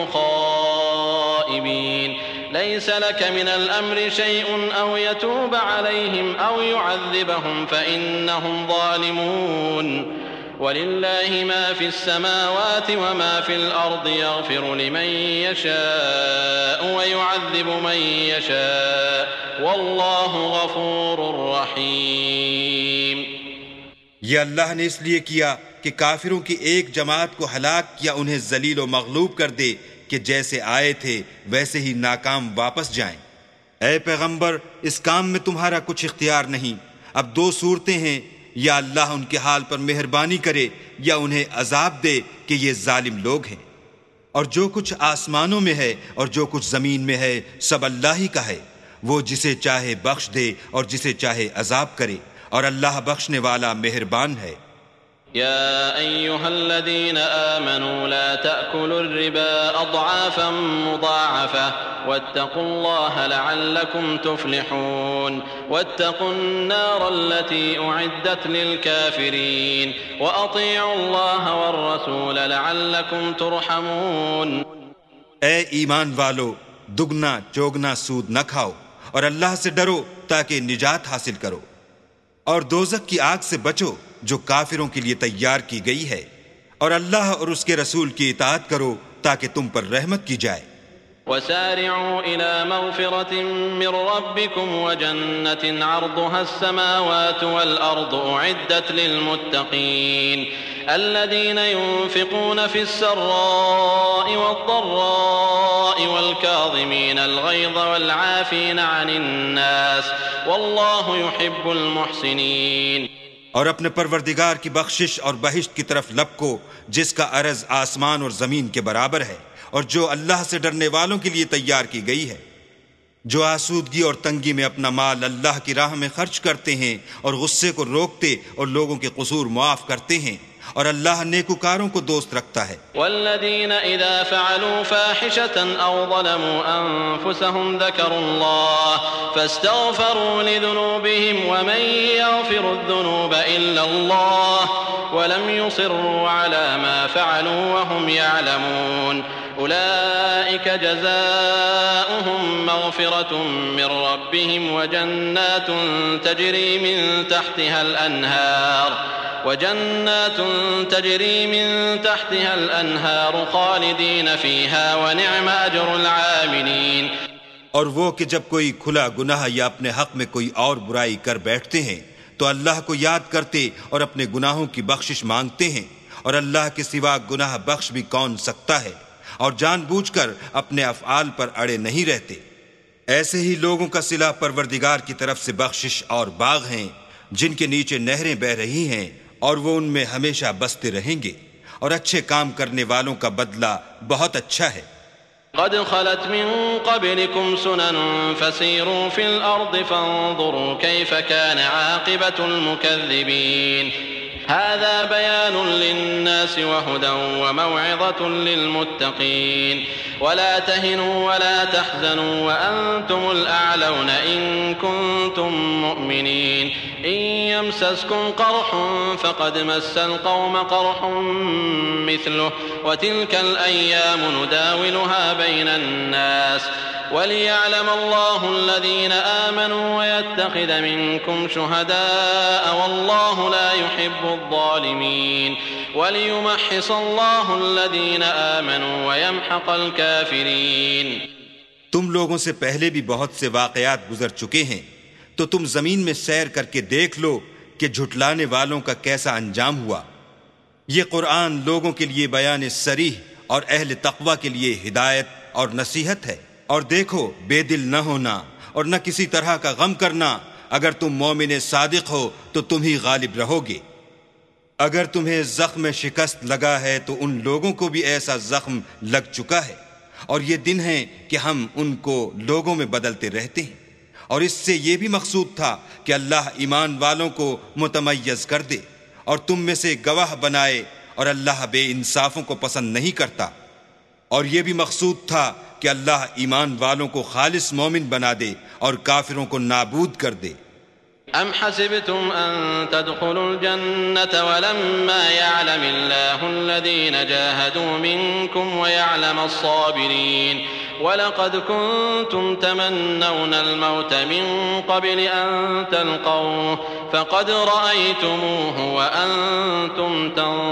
خائبين ليس لك من الأمر شيء أو يتوب عليهم أو يعذبهم فإنهم ظالمون ولله ما في السماوات وما في الأرض يغفر لمن يشاء ويعذب من يشاء والله غفور رحيم۔ یہ اللہ نے اس لیے کیا کہ کافروں کی ایک جماعت کو ہلاک یا انہیں ذلیل و مغلوب کر دے کہ جیسے آئے تھے ویسے ہی ناکام واپس جائیں۔ اے پیغمبر، اس کام میں تمہارا کچھ اختیار نہیں۔ اب دو صورتیں ہیں، یا اللہ ان کے حال پر مہربانی کرے یا انہیں عذاب دے کہ یہ ظالم لوگ ہیں۔ اور جو کچھ آسمانوں میں ہے اور جو کچھ زمین میں ہے سب اللہ ہی کا ہے، وہ جسے چاہے بخش دے اور جسے چاہے عذاب کرے، اور اللہ بخشنے والا مہربان ہے۔ يا أيها الذين آمنوا لا تأكلوا الربا أضعافا مضاعفة واتقوا الله لعلكم تفلحون واتقوا النار التي أعدت للكافرين وأطيعوا الله والرسول لعلكم ترحمون. اے ایمان والو، دگنا چوگنا سود نہ کھاؤ اور اللہ سے ڈرو تاکہ نجات حاصل کرو، اور دوزخ کی آگ سے بچو جو کافروں کے لیے تیار کی گئی ہے، اور اللہ اور اس کے رسول کی اطاعت کرو تاکہ تم پر رحمت کی جائے. وسارعوا إلى مغفرة من ربكم وجنة عرضها السماوات والأرض أعدت للمتقين الذين ينفقون في السراء والضراء والكاظمين الغيظ والعافين عن الناس والله يحب المحسنين. اور اپنے پروردگار کی بخشش اور بہشت کی طرف لپکو جس کا عرض آسمان اور زمین کے برابر ہے، اور جو اللہ سے ڈرنے والوں کے لیے تیار کی گئی ہے، جو آسودگی اور تنگی میں اپنا مال اللہ کی راہ میں خرچ کرتے ہیں اور غصے کو روکتے اور لوگوں کے قصور معاف کرتے ہیں، اور اللہ نیکوکاروں کو دوست رکھتا ہے. والذین اذا فعلوا فاحشة او ظلموا انفسهم ذکروا اللہ فاستغفروا لذنوبهم ومن يغفر الذنوب الا اللہ ولم يصروا على ما فعلوا وهم يعلمون أولئك جزاؤهم مغفرة من ربهم وجنات تجري من تحتها الأنهار خالدين فيها ونعم أجر العاملين. اور وہ کہ جب کوئی کھلا گناہ یا اپنے حق میں کوئی اور برائی کر بیٹھتے ہیں تو اللہ کو یاد کرتے اور اپنے گناہوں کی بخشش مانگتے ہیں، اور اللہ کے سوا گناہ بخش بھی کون سکتا ہے، اور جان بوجھ کر اپنے افعال پر اڑے نہیں رہتے. ایسے ہی لوگوں کا صلہ پروردگار کی طرف سے بخشش اور باغ ہیں جن کے نیچے نہریں بہہ رہی ہیں، اور وہ ان میں ہمیشہ بستے رہیں گے، اور اچھے کام کرنے والوں کا بدلہ بہت اچھا ہے. قد خلت من قبلكم سنن فسيروا في الأرض فانظروا كيف كان عاقبة المكذبين هذا بيان للناس وهدى وموعظة للمتقين ولا تهنوا ولا تحزنوا وأنتم الأعلون إن كنتم مؤمنين إن يمسسكم قرح فقد مس القوم قرح مثله وتلك الأيام نداولها بين الناس وليعلم الله الذين آمنوا ويتخذ منكم شهداء والله لا يحب الظالمين وليمحص الله الذين آمنوا ويمحق الكافرين. تم لوگوں سے پہلے بھی بہت سے واقعات گزر چکے ہیں، تو تم زمین میں سیر کر کے دیکھ لو کہ جھٹلانے والوں کا کیسا انجام ہوا. یہ قرآن لوگوں کے لیے بیان صریح اور اہل تقوی کے لیے ہدایت اور نصیحت ہے. اور دیکھو، بے دل نہ ہونا اور نہ کسی طرح کا غم کرنا. اگر تم مومن صادق ہو تو تم ہی غالب رہو گے. اگر تمہیں زخم شکست لگا ہے تو ان لوگوں کو بھی ایسا زخم لگ چکا ہے، اور یہ دن ہیں کہ ہم ان کو لوگوں میں بدلتے رہتے ہیں. اور اس سے یہ بھی مقصود تھا کہ اللہ ایمان والوں کو متمیز کر دے اور تم میں سے گواہ بنائے، اور اللہ بے انصافوں کو پسند نہیں کرتا. اور یہ بھی مقصود تھا کہ اللہ ایمان والوں کو خالص مومن بنا دے اور کافروں کو نابود کر دے. ام حسبتم ان تدخلوا الجنة ولما يعلم الله الذين جاهدوا منكم ويعلم الصابرين ولقد كنتم تمنون الموت من قبل ان تلقوه فقد رأيتموه وانتم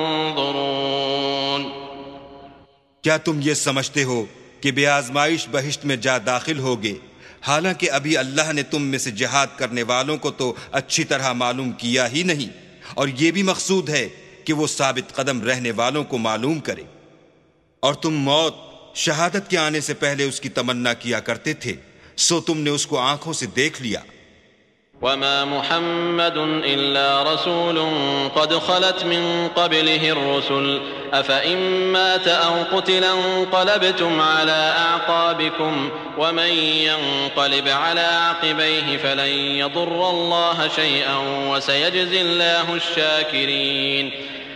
تنظرون. کیا تم یہ سمجھتے ہو کہ بے آزمائش بہشت میں جا داخل ہوگے، حالانکہ ابھی اللہ نے تم میں سے جہاد کرنے والوں کو تو اچھی طرح معلوم کیا ہی نہیں، اور یہ بھی مقصود ہے کہ وہ ثابت قدم رہنے والوں کو معلوم کرے. اور تم موت، شہادت کے آنے سے پہلے اس کی تمنا کیا کرتے تھے، سو تم نے اس کو آنکھوں سے دیکھ لیا. وما محمد إلا رسول قد خلت من قبله الرسل أفإن مات أو قتل انقلبتم على أعقابكم ومن ينقلب على عقبيه فلن يضر الله شيئا وسيجزي الله الشاكرين.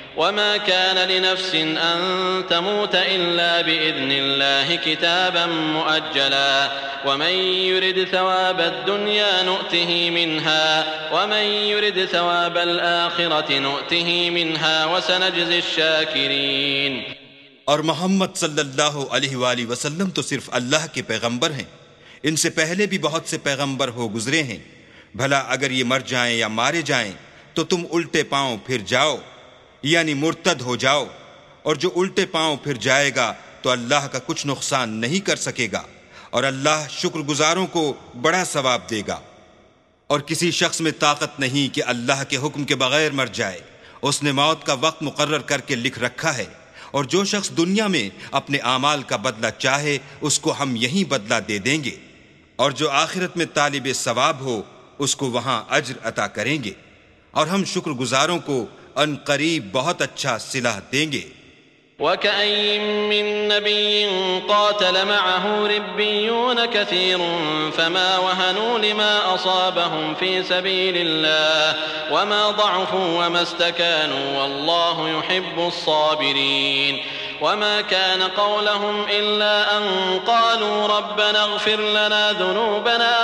وما كان لنفس أن تموت إلا بإذن الله كتابا مؤجلا ومن يرد ثواب الدنيا نؤته منها ومن يرد ثواب الآخرة نؤته منها وسنجزي الشاكرين۔ اور محمد صلی اللہ علیہ وآلہ وسلم تو صرف اللہ کے پیغمبر ہیں، ان سے پہلے بھی بہت سے پیغمبر ہو گزرے ہیں۔ بھلا اگر یہ مر جائیں یا مارے جائیں تو تم الٹے پاؤں پھر جاؤ، یعنی مرتد ہو جاؤ، اور جو الٹے پاؤں پھر جائے گا تو اللہ کا کچھ نقصان نہیں کر سکے گا، اور اللہ شکر گزاروں کو بڑا ثواب دے گا۔ اور کسی شخص میں طاقت نہیں کہ اللہ کے حکم کے بغیر مر جائے، اس نے موت کا وقت مقرر کر کے لکھ رکھا ہے، اور جو شخص دنیا میں اپنے اعمال کا بدلہ چاہے اس کو ہم یہیں بدلہ دے دیں گے، اور جو آخرت میں طالب ثواب ہو اس کو وہاں اجر عطا کریں گے، اور ہم شکر گزاروں کو ان قریب بہت اچھا صلہ دیں گے۔ وَكَأَيٍّ مِّن نَّبِيٍّ قَاتَلَ مَعَهُ رِبِّيُّونَ كَثِيرٌ فَمَا وَهَنُوا لِمَا أَصَابَهُمْ فِي سَبِيلِ اللَّهِ وَمَا ضَعُفُوا وَمَا اسْتَكَانُوا وَاللَّهُ يُحِبُّ الصَّابِرِينَ۔ وما كان قولهم إلا أن قالوا ربنا اغفر لنا ذنوبنا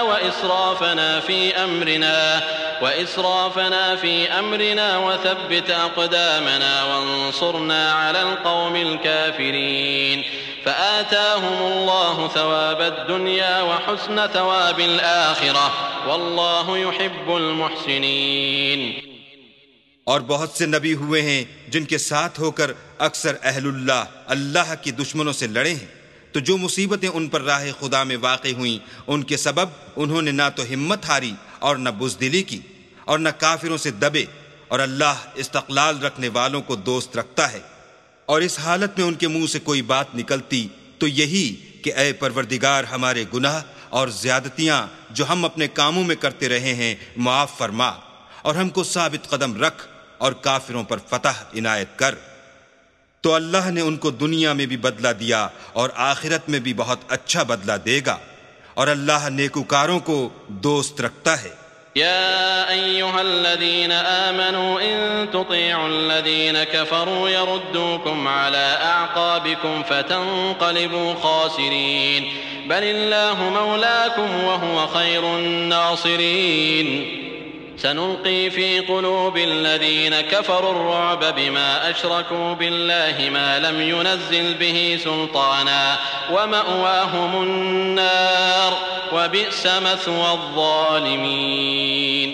وإسرافنا في أمرنا وثبت أقدامنا وانصرنا على القوم الكافرين فآتاهم الله ثواب الدنيا وحسن ثواب الآخرة والله يحب المحسنين۔ اور بہت سے نبی ہوئے ہیں جن کے ساتھ ہو کر اکثر اہل اللہ کی دشمنوں سے لڑے ہیں، تو جو مصیبتیں ان پر راہ خدا میں واقع ہوئیں ان کے سبب انہوں نے نہ تو ہمت ہاری اور نہ بزدلی کی اور نہ کافروں سے دبے، اور اللہ استقلال رکھنے والوں کو دوست رکھتا ہے۔ اور اس حالت میں ان کے منہ سے کوئی بات نکلتی تو یہی کہ اے پروردگار ہمارے گناہ اور زیادتیاں جو ہم اپنے کاموں میں کرتے رہے ہیں معاف فرما، اور ہم کو ثابت قدم رکھ اور کافروں پر فتح عنایت کر۔ تو اللہ نے ان کو دنیا میں بھی بدلہ دیا اور آخرت میں بھی بہت اچھا بدلہ دے گا، اور اللہ نیکوکاروں کو دوست رکھتا ہے۔ يا أيها الذين آمنوا إن تطيعوا الذين كفروا يردوكم على أعقابكم فتنقلبوا خاسرين بل الله مولاكم وهو خير الناصرين۔ سنلقي في قلوب الذين كفروا الرعب بما أشركوا بالله ما لم ينزل به سلطانا ومأواهم النار وبئس مثوى الظالمين۔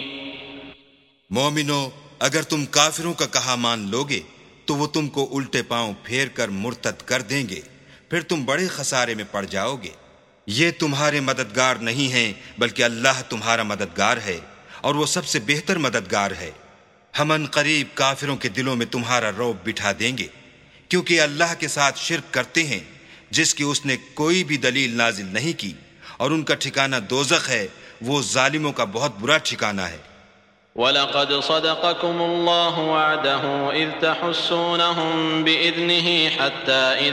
مومنو، اگر تم کافروں کا کہا مان لوگے تو وہ تم کو الٹے پاؤں پھیر کر مرتد کر دیں گے، پھر تم بڑے خسارے میں پڑ جاؤ گے۔ یہ تمہارے مددگار نہیں ہیں بلکہ اللہ تمہارا مددگار ہے، اور وہ سب سے بہتر مددگار ہے۔ ہم ان قریب کافروں کے دلوں میں تمہارا رعب بٹھا دیں گے، کیونکہ اللہ کے ساتھ شرک کرتے ہیں جس کی اس نے کوئی بھی دلیل نازل نہیں کی، اور ان کا ٹھکانہ دوزخ ہے، وہ ظالموں کا بہت برا ٹھکانہ ہے۔ وَلَقَدْ صَدَقَكُمُ اللَّهُ وَعْدَهُ إِذْ تَحُسُّونَهُم بِإِذْنِهِ حَتَّى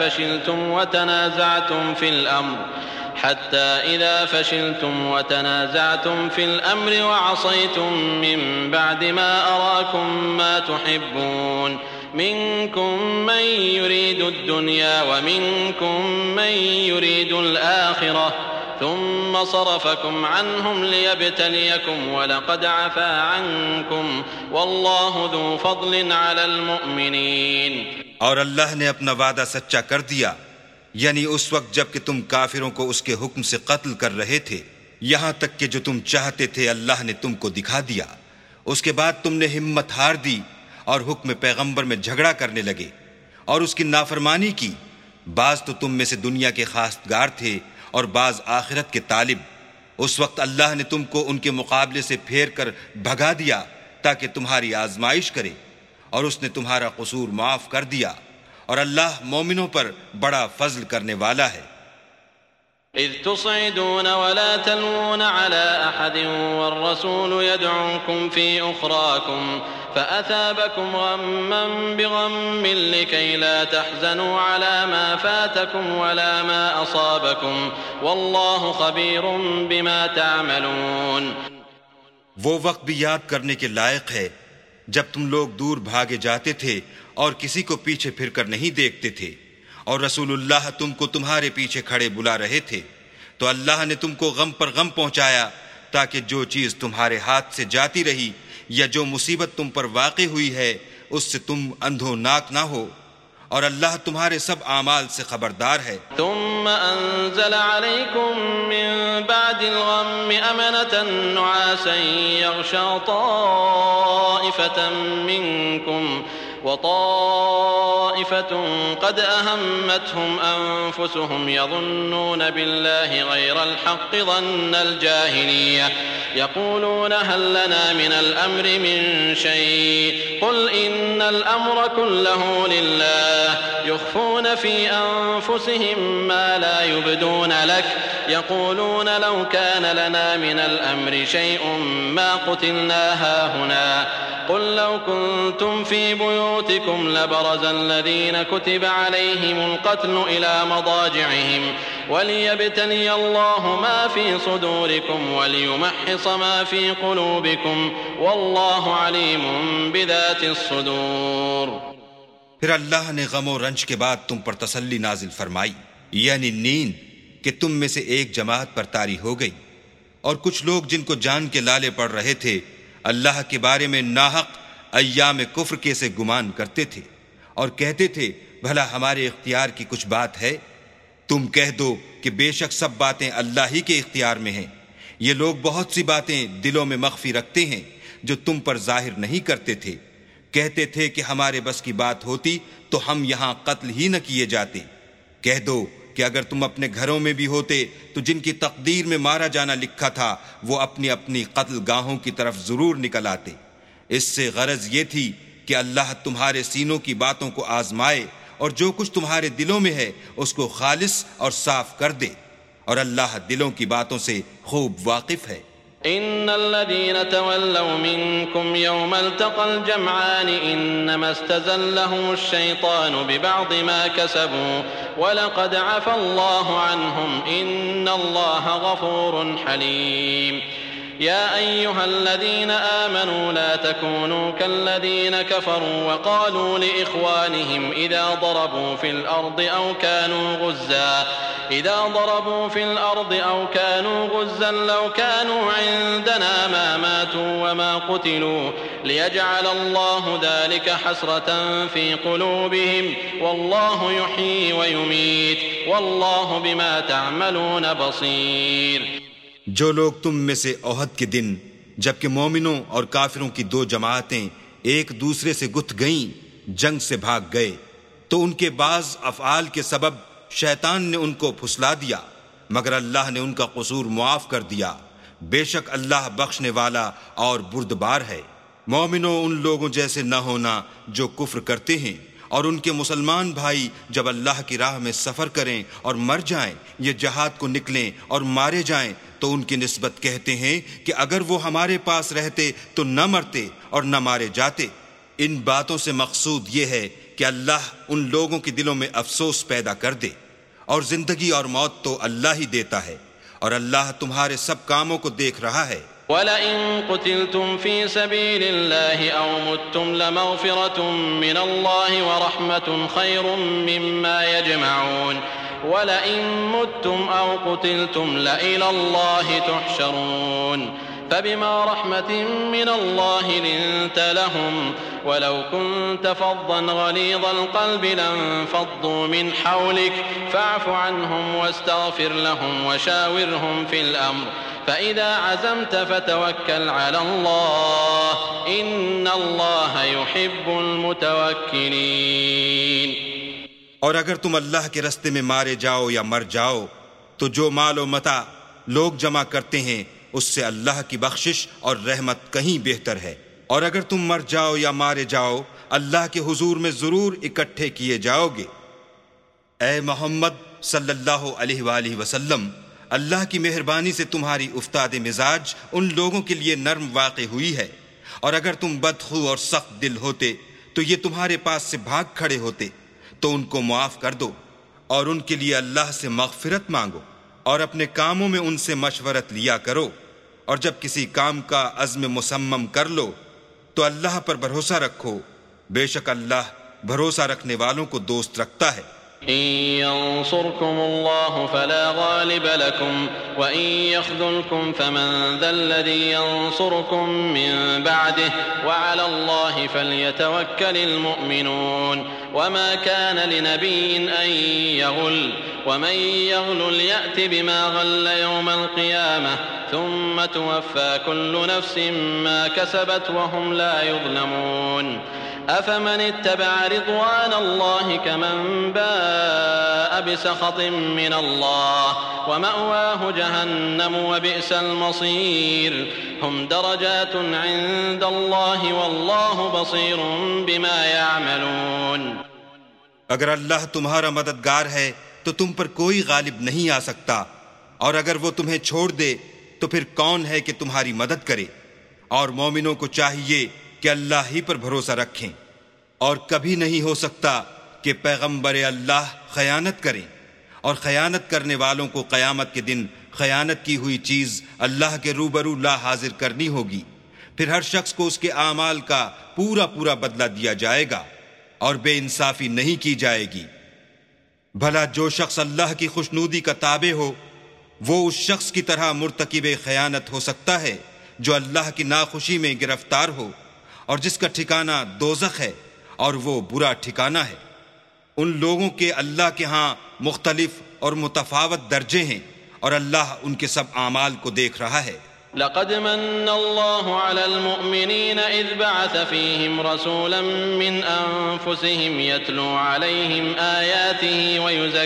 إذا فشلتم وتنازعتم في الأمر وعصيتم من بعد ما أراكم ما تحبون منكم من يريد الدنيا ومنكم من يريد الآخرة ثم صرفكم عنهم ليبتليكم ولقد عفا عنكم والله ذو فضل على المؤمنين۔ اور اللہ نے اپنا وعدہ سچا کر دیا، یعنی اس وقت جب کہ تم کافروں کو اس کے حکم سے قتل کر رہے تھے، یہاں تک کہ جو تم چاہتے تھے اللہ نے تم کو دکھا دیا۔ اس کے بعد تم نے ہمت ہار دی اور حکم پیغمبر میں جھگڑا کرنے لگے اور اس کی نافرمانی کی۔ بعض تو تم میں سے دنیا کے خواستگار تھے اور بعض آخرت کے طالب۔ اس وقت اللہ نے تم کو ان کے مقابلے سے پھیر کر بھگا دیا تاکہ تمہاری آزمائش کرے، اور اس نے تمہارا قصور معاف کر دیا، اور اللہ مومنوں پر بڑا فضل کرنے والا ہے۔ إذ تصعدون ولا تلوون على أحد والرسول يدعوكم في أخراكم فأثابكم غما بغم لكي لا تحزنوا على ما فاتكم ولا ما أصابكم والله خبير بما تعملون۔ وہ وقت بھی یاد کرنے کے لائق ہے جب تم لوگ دور بھاگے جاتے تھے اور کسی کو پیچھے پھر کر نہیں دیکھتے تھے، اور رسول اللہ تم کو تمہارے پیچھے کھڑے بلا رہے تھے، تو اللہ نے تم کو غم پر غم پہنچایا تاکہ جو چیز تمہارے ہاتھ سے جاتی رہی یا جو مصیبت تم پر واقع ہوئی ہے اس سے تم اندھو ناک نہ ہو، اور اللہ تمہارے سب اعمال سے خبردار ہے۔ ثم انزل عليكم من بعد الغم امنة نعاسا يغشى طائفة منكم وطائفة قد أهمتهم أنفسهم يظنون بالله غير الحق ظن الجاهلية يقولون هل لنا من الأمر من شيء قل إن الأمر كله لله يخفون في أنفسهم ما لا يبدون لك يقولون لو كان لنا من الأمر شيء ما قتلنا هاهنا قل لو كنتم في بيوتكم لبرز الذين كتب عليهم القتل إلى مضاجعهم وليبتلي الله ما في صدوركم وليمحص ما في قلوبكم والله عليم بذات الصدور۔ پھر اللہ نے غم و رنج کے بعد تم پر تسلی نازل فرمائی، یعنی نیند، کہ تم میں سے ایک جماعت پر طاری ہو گئی، اور کچھ لوگ جن کو جان کے لالے پڑ رہے تھے اللہ کے بارے میں ناحق ایام کفر کے سے گمان کرتے تھے، اور کہتے تھے بھلا ہمارے اختیار کی کچھ بات ہے؟ تم کہہ دو کہ بے شک سب باتیں اللہ ہی کے اختیار میں ہیں۔ یہ لوگ بہت سی باتیں دلوں میں مخفی رکھتے ہیں جو تم پر ظاہر نہیں کرتے تھے۔ کہتے تھے کہ ہمارے بس کی بات ہوتی تو ہم یہاں قتل ہی نہ کیے جاتے۔ کہہ دو کہ اگر تم اپنے گھروں میں بھی ہوتے تو جن کی تقدیر میں مارا جانا لکھا تھا وہ اپنی اپنی قتل گاہوں کی طرف ضرور نکل آتے۔ اس سے غرض یہ تھی کہ اللہ تمہارے سینوں کی باتوں کو آزمائے اور جو کچھ تمہارے دلوں میں ہے اس کو خالص اور صاف کر دے، اور اللہ دلوں کی باتوں سے خوب واقف ہے۔ إن الذين تولوا منكم يوم التقى الجمعان إنما استزلهم الشيطان ببعض ما كسبوا ولقد عفى الله عنهم إن الله غفور حليم يا أيها الذين آمنوا لا تكونوا كالذين كفروا وقالوا لإخوانهم إذا ضربوا في الأرض أو كانوا غزا لو كانوا عندنا ما ماتوا وما قتلوا ليجعل الله ذلك حسرة في قلوبهم والله يحيي ويميت والله بما تعملون بصير۔ جو لوگ تم میں سے احد کے دن جبکہ مومنوں اور کافروں کی دو جماعتیں ایک دوسرے سے گتھ گئیں جنگ سے بھاگ گئے تو ان کے بعض افعال کے سبب شیطان نے ان کو پھسلا دیا، مگر اللہ نے ان کا قصور معاف کر دیا، بے شک اللہ بخشنے والا اور بردبار ہے۔ مومنوں ان لوگوں جیسے نہ ہونا جو کفر کرتے ہیں، اور ان کے مسلمان بھائی جب اللہ کی راہ میں سفر کریں اور مر جائیں یا جہاد کو نکلیں اور مارے جائیں تو ان کی نسبت کہتے ہیں کہ اگر وہ ہمارے پاس رہتے تو نہ مرتے اور نہ مارے جاتے۔ ان باتوں سے مقصود یہ ہے کہ اللہ ان لوگوں کے دلوں میں افسوس پیدا کر دے، اور زندگی اور موت تو اللہ ہی دیتا ہے، اور اللہ تمہارے سب کاموں کو دیکھ رہا ہے۔ وَلَئِن قُتِلْتُمْ فِي سَبِيلِ اللَّهِ أَوْ مُتُّمْ لَمَغْفِرَةٌ مِّنَ اللَّهِ وَرَحْمَةٌ خَيْرٌ مِّمَّا يَجْمَعُونَ وَلَئِن مُتُّمْ أَوْ قُتِلْتُمْ لَإِلَى اللَّهِ تُحْشَرُونَ فَبِمَا رَحْمَةٍ مِّنَ اللَّهِ لِنتَ لَهُمْ وَلَوْ كُنتَ فَظًّا غَلِيظَ الْقَلْبِ لَانفَضُّوا مِنْ حَوْلِكَ فَاعْفُ عَنْهُمْ وَاسْتَغْفِرْ لَهُمْ وَشَاوِرْهُمْ فِي الْأَمْرِ فَإِذَا عَزَمْتَ فَتَوَكَّلْ عَلَى اللَّهِ إِنَّ اللَّهَ يُحِبُّ الْمُتَوَكِّلِينَ۔ اور اگر تم اللہ کے رستے میں مارے جاؤ یا مر جاؤ تو جو مال و متاع لوگ جمع کرتے ہیں اس سے اللہ کی بخشش اور رحمت کہیں بہتر ہے، اور اگر تم مر جاؤ یا مارے جاؤ اللہ کے حضور میں ضرور اکٹھے کیے جاؤ گے۔ اے محمد صلی اللہ علیہ وآلہ وسلم، اللہ کی مہربانی سے تمہاری افتاد مزاج ان لوگوں کے لیے نرم واقع ہوئی ہے، اور اگر تم بدخو اور سخت دل ہوتے تو یہ تمہارے پاس سے بھاگ کھڑے ہوتے، تو ان کو معاف کر دو اور ان کے لیے اللہ سے مغفرت مانگو، اور اپنے کاموں میں ان سے مشورت لیا کرو، اور جب کسی کام کا عزم مصمم کر لو تو اللہ پر بھروسہ رکھو، بے شک اللہ بھروسہ رکھنے والوں کو دوست رکھتا ہے۔ إن ينصركم الله فلا غالب لكم وإن يخذلكم فمن ذا الذي ينصركم من بعده وعلى الله فليتوكل المؤمنون وما كان لنبي أن يغل ومن يغل يأت بما غل يوم القيامة ثم توفى كل نفس ما كسبت وهم لا يظلمون أفمن اتبع رضوان الله كمن باء بسخط من الله ومأواه جهنم وبئس المصير هم درجات عند الله والله بصير بما يعملون۔ اگر اللہ تمہارا مددگار ہے تو تم پر کوئی غالب نہیں آ سکتا، اور اگر وہ تمہیں چھوڑ دے تو پھر کون ہے کہ تمہاری مدد کرے؟ اور مومنوں کو چاہیے کہ اللہ ہی پر بھروسہ رکھیں، اور کبھی نہیں ہو سکتا کہ پیغمبر اللہ خیانت کریں، اور خیانت کرنے والوں کو قیامت کے دن خیانت کی ہوئی چیز اللہ کے روبرو لا حاضر کرنی ہوگی، پھر ہر شخص کو اس کے اعمال کا پورا پورا بدلہ دیا جائے گا، اور بے انصافی نہیں کی جائے گی۔ بھلا جو شخص اللہ کی خوشنودی کا تابع ہو وہ اس شخص کی طرح مرتکب خیانت ہو سکتا ہے جو اللہ کی ناخوشی میں گرفتار ہو، اور جس کا ٹھکانہ دوزخ ہے، اور وہ برا ٹھکانہ ہے۔ ان لوگوں کے اللہ کے ہاں مختلف اور متفاوت درجے ہیں، اور اللہ ان کے سب اعمال کو دیکھ رہا ہے۔ لقد من الله على المؤمنين إذ بعث فيهم رسولا من أنفسهم يتلو عليهم آياته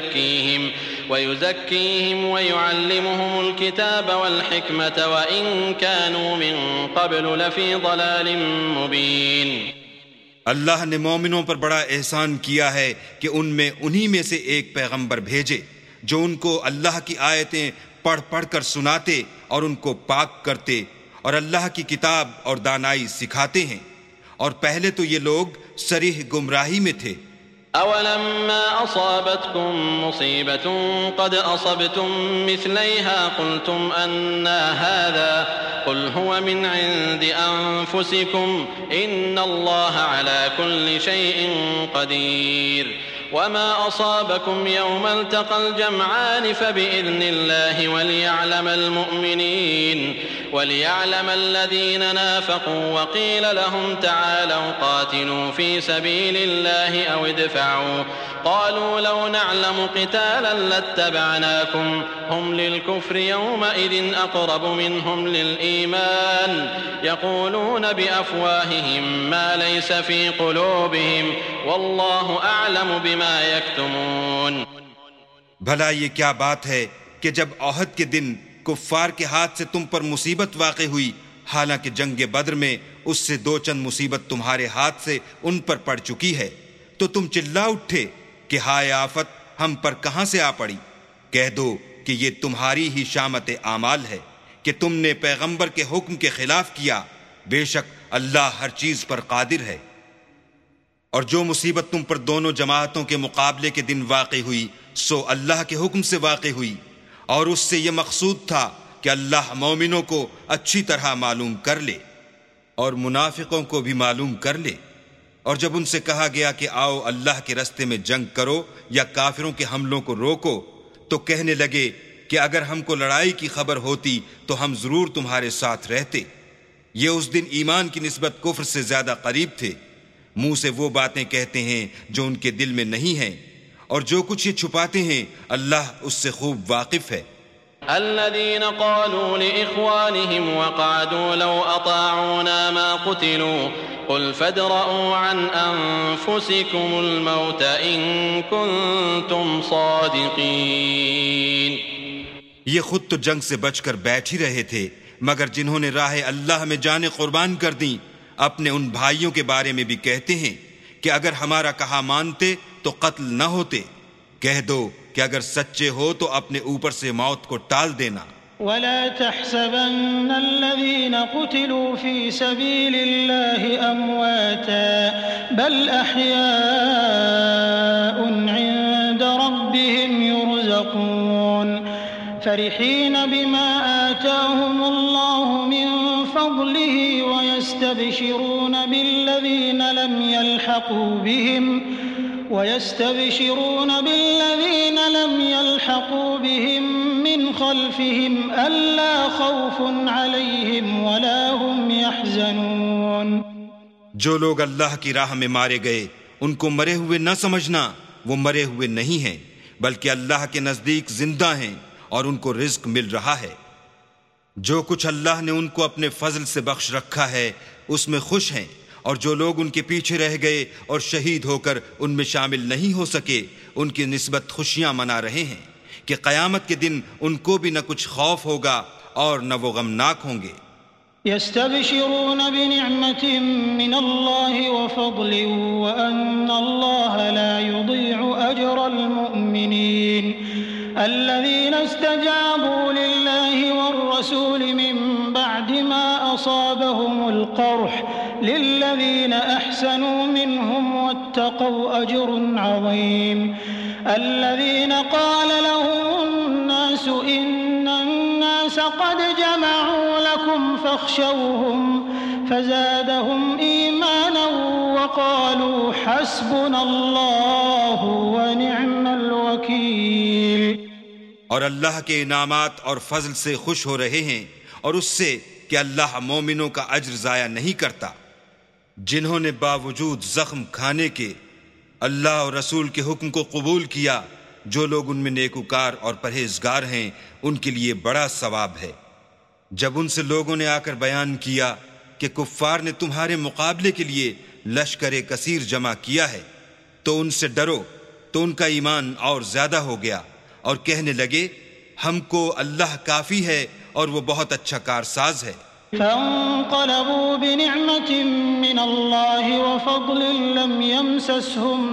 ويزكيهم ويعلمهم الكتاب والحكمة وإن كانوا من قبل لفي ضلال مبين۔ اللہ نے مومنوں پر بڑا احسان کیا ہے کہ ان میں انہی میں سے ایک پیغمبر بھیجے جو ان کو اللہ کی آیتیں پڑھ پڑھ کر سناتے اور ان کو پاک کرتے اور اللہ کی کتاب اور دانائی سکھاتے ہیں، اور پہلے تو یہ لوگ صریح گمراہی میں تھے۔ أولما أصابتكم مصيبة قد أصبتم مثليها قلتم أنى هذا قل هو من عند أنفسكم إن الله على كل شيء قدير وما أصابكم يوم التقى الجمعان فبإذن الله وليعلم الذين نافقوا وقيل لهم تعالوا قاتلوا في سبيل الله أو ادفعوا قالوا لو نعلم قتالا لاتبعناكم هم للكفر يومئذ أقرب منهم للإيمان يقولون بأفواههم ما ليس في قلوبهم والله أعلم بما يكتمون۔ بھلا یہ کیا بات ہے کہ جب احد کے دن کفار کے ہاتھ سے تم پر مصیبت واقع ہوئی، حالانکہ جنگ بدر میں اس سے دو چند مصیبت تمہارے ہاتھ سے ان پر پڑ چکی ہے، تو تم چلا اٹھے کہ ہائے آفت ہم پر کہاں سے آ پڑی؟ کہہ دو کہ یہ تمہاری ہی شامت اعمال ہے کہ تم نے پیغمبر کے حکم کے خلاف کیا، بے شک اللہ ہر چیز پر قادر ہے۔ اور جو مصیبت تم پر دونوں جماعتوں کے مقابلے کے دن واقع ہوئی سو اللہ کے حکم سے واقع ہوئی، اور اس سے یہ مقصود تھا کہ اللہ مومنوں کو اچھی طرح معلوم کر لے اور منافقوں کو بھی معلوم کر لے۔ اور جب ان سے کہا گیا کہ آؤ اللہ کے رستے میں جنگ کرو یا کافروں کے حملوں کو روکو، تو کہنے لگے کہ اگر ہم کو لڑائی کی خبر ہوتی تو ہم ضرور تمہارے ساتھ رہتے۔ یہ اس دن ایمان کی نسبت کفر سے زیادہ قریب تھے۔ منہ سے وہ باتیں کہتے ہیں جو ان کے دل میں نہیں ہیں، اور جو کچھ یہ چھپاتے ہیں اللہ اس سے خوب واقف ہے۔ الذين قالوا لإخوانهم وقعدوا لو أطاعونا ما قتلوا قل فادرءوا عن أنفسكم الموت إن كنتم صادقين۔ یہ خود تو جنگ سے بچ کر بیٹھ ہی رہے تھے، مگر جنہوں نے راہ اللہ میں جانیں قربان کر دیں اپنے ان بھائیوں کے بارے میں بھی کہتے ہیں کہ اگر ہمارا کہا مانتے تو قتل نہ ہوتے۔ کہہ دو کہ اگر سچے ہو تو اپنے اوپر سے موت کو ٹال دینا۔ ولا تحسبن الذين قتلوا في سبيل الله أمواتا بل أحياء عند ربهم يرزقون فرحين بما آتاهم الله من فضله ويستبشرون بالذين لم يلحقوا بهم من خلفهم ألا خوف عليهم ولا هم يحزنون۔ جو لوگ اللہ کی راہ میں مارے گئے ان کو مرے ہوئے نہ سمجھنا، وہ مرے ہوئے نہیں ہیں بلکہ اللہ کے نزدیک زندہ ہیں اور ان کو رزق مل رہا ہے۔ جو کچھ اللہ نے ان کو اپنے فضل سے بخش رکھا ہے اس میں خوش ہیں، اور جو لوگ ان کے پیچھے رہ گئے اور شہید ہو کر ان میں شامل نہیں ہو سکے ان کی نسبت خوشیاں منا رہے ہیں کہ قیامت کے دن ان کو بھی نہ کچھ خوف ہوگا اور نہ وہ غمناک ہوں گے۔ يستبشرون بنعمة من الله وفضل وأن الله لا يضيع أجر المؤمنين الذين استجابوا لله والرسول من بعد ما أصابهم القرح للذين أحسنوا منهم واتقوا أجر عظيم الذين قال لهم الناس إن الناس قد جمعوا لكم فاخشوهم فزادهم إيمانا وقالوا حسبنا الله ونعم الوكيل۔ اور اللہ کے انعامات اور فضل سے خوش ہو رہے ہیں اور اس سے کہ اللہ مومنوں کا اجر ضائع نہیں کرتا۔ جنہوں نے باوجود زخم کھانے کے اللہ اور رسول کے حکم کو قبول کیا، جو لوگ ان میں نیکوکار اور پرہیزگار ہیں ان کے لیے بڑا ثواب ہے۔ جب ان سے لوگوں نے آ کر بیان کیا کہ کفار نے تمہارے مقابلے کے لیے لشکر کثیر جمع کیا ہے تو ان سے ڈرو، تو ان کا ایمان اور زیادہ ہو گیا اور کہنے لگے ہم کو اللہ کافی ہے اور وہ بہت اچھا کارساز ہے۔ فانقلبوا بنعمة من الله وفضل لم يمسسهم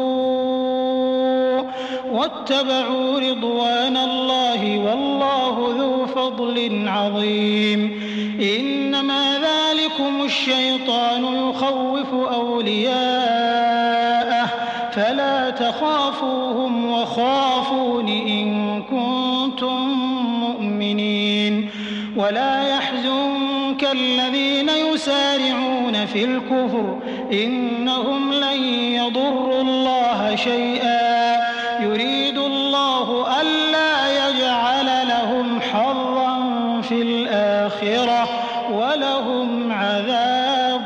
سوء واتبعوا رضوان الله والله ذو فضل عظيم إنما ذلكم الشيطان يخوف أولياءه فلا تخافوهم وخافون إن كنتم مؤمنين ولا يحزنك الذين يسارعون في الكفر إنهم لن يضروا الله شيئا يريد الله ألا يجعل لهم حظا في الآخرة ولهم عذاب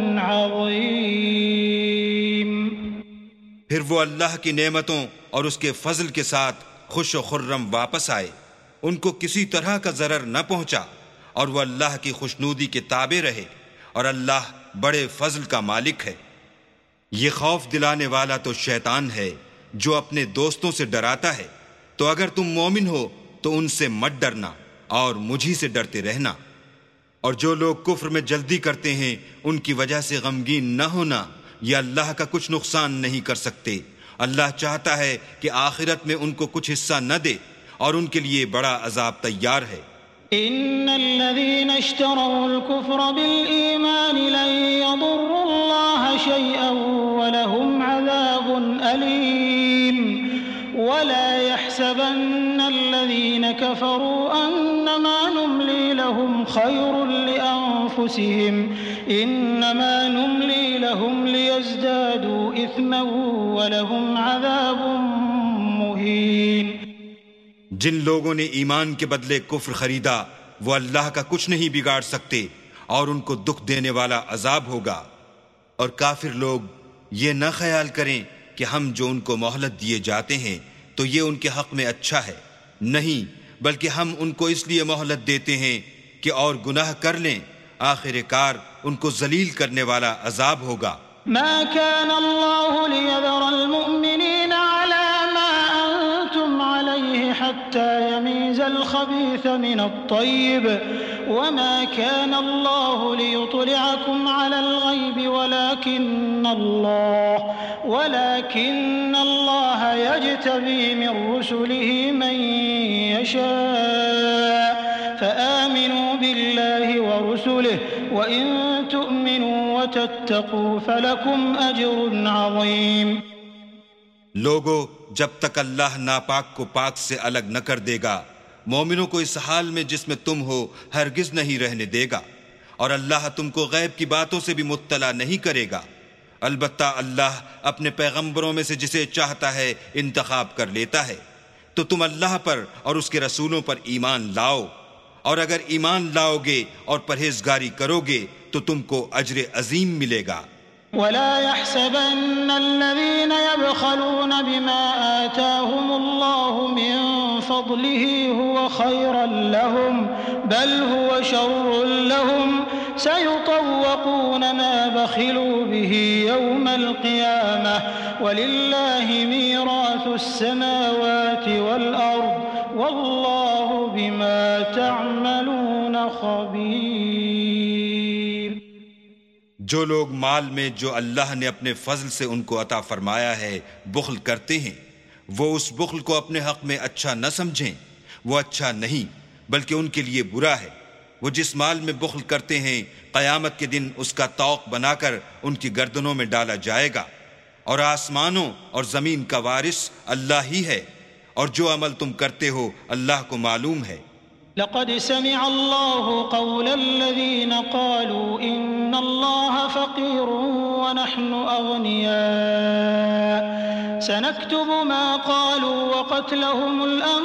عظيم۔ پھر وہ اللہ کی نعمتوں اور اس کے فضل کے ساتھ خوش و خرم واپس آئے، ان کو کسی طرح کا ضرر نہ پہنچا اور وہ اللہ کی خوشنودی کے تابع رہے، اور اللہ بڑے فضل کا مالک ہے۔ یہ خوف دلانے والا تو شیطان ہے جو اپنے دوستوں سے ڈراتا ہے، تو اگر تم مومن ہو تو ان سے مت ڈرنا اور مجھی سے ڈرتے رہنا۔ اور جو لوگ کفر میں جلدی کرتے ہیں ان کی وجہ سے غمگین نہ ہونا، یہ اللہ کا کچھ نقصان نہیں کر سکتے۔ اللہ چاہتا ہے کہ آخرت میں ان کو کچھ حصہ نہ دے اور ان کے لیے بڑا عذاب تیار ہے۔ ان الذين اشتروا الكفر بالإيمان لن يضروا الله شيئا ولهم عذاب أليم ولا يحسبن الذين كفروا أنما نملي لهم خير لأنفسهم إنما نملي لهم ليزدادوا إثما ولهم عذاب مهين۔ جن لوگوں نے ایمان کے بدلے کفر خریدا وہ اللہ کا کچھ نہیں بگاڑ سکتے اور ان کو دکھ دینے والا عذاب ہوگا۔ اور کافر لوگ یہ نہ خیال کریں کہ ہم جو ان کو مہلت دیے جاتے ہیں تو یہ ان کے حق میں اچھا ہے، نہیں، بلکہ ہم ان کو اس لیے مہلت دیتے ہیں کہ اور گناہ کر لیں، آخر کار ان کو ذلیل کرنے والا عذاب ہوگا۔ ما كان الله ليذر المؤمنين على ما أنتم عليه حتى يميز الخبيث من الطيب وما كان الله ليطلعكم على الغيب ولكن الله يجتبي من رسله من يشاء فآمنوا بالله ورسله وإن تؤمنوا وتتقوا فلكم أجر عظيم۔ لوگو، جب تک اللہ ناپاک کو پاک سے الگ نہ کر دے گا مومنوں کو اس حال میں جس میں تم ہو ہرگز نہیں رہنے دے گا، اور اللہ تم کو غیب کی باتوں سے بھی مطلع نہیں کرے گا۔ البتہ اللہ اپنے پیغمبروں میں سے جسے چاہتا ہے انتخاب کر لیتا ہے۔ تو تم اللہ پر اور اس کے رسولوں پر ایمان لاؤ، اور اگر ایمان لاؤ گے اور پرہیزگاری کرو گے تو تم کو اجر عظیم ملے گا۔ ولا يحسبن الذين يبخلون بما آتاهم الله من فضله هو خيرا لهم بل هو شر لهم سيطوقون ما بخلوا به يوم القيامة ولله ميراث السماوات والأرض والله بما تعملون خبير۔ جو لوگ مال میں جو اللہ نے اپنے فضل سے ان کو عطا فرمایا ہے بخل کرتے ہیں، وہ اس بخل کو اپنے حق میں اچھا نہ سمجھیں، وہ اچھا نہیں بلکہ ان کے لیے برا ہے۔ وہ جس مال میں بخل کرتے ہیں قیامت کے دن اس کا طوق بنا کر ان کی گردنوں میں ڈالا جائے گا، اور آسمانوں اور زمین کا وارث اللہ ہی ہے، اور جو عمل تم کرتے ہو اللہ کو معلوم ہے۔ لقد سمع الله قول الذين قالوا إن الله فقير ونحن أغنياء سنكتب ما قالوا وقتلهم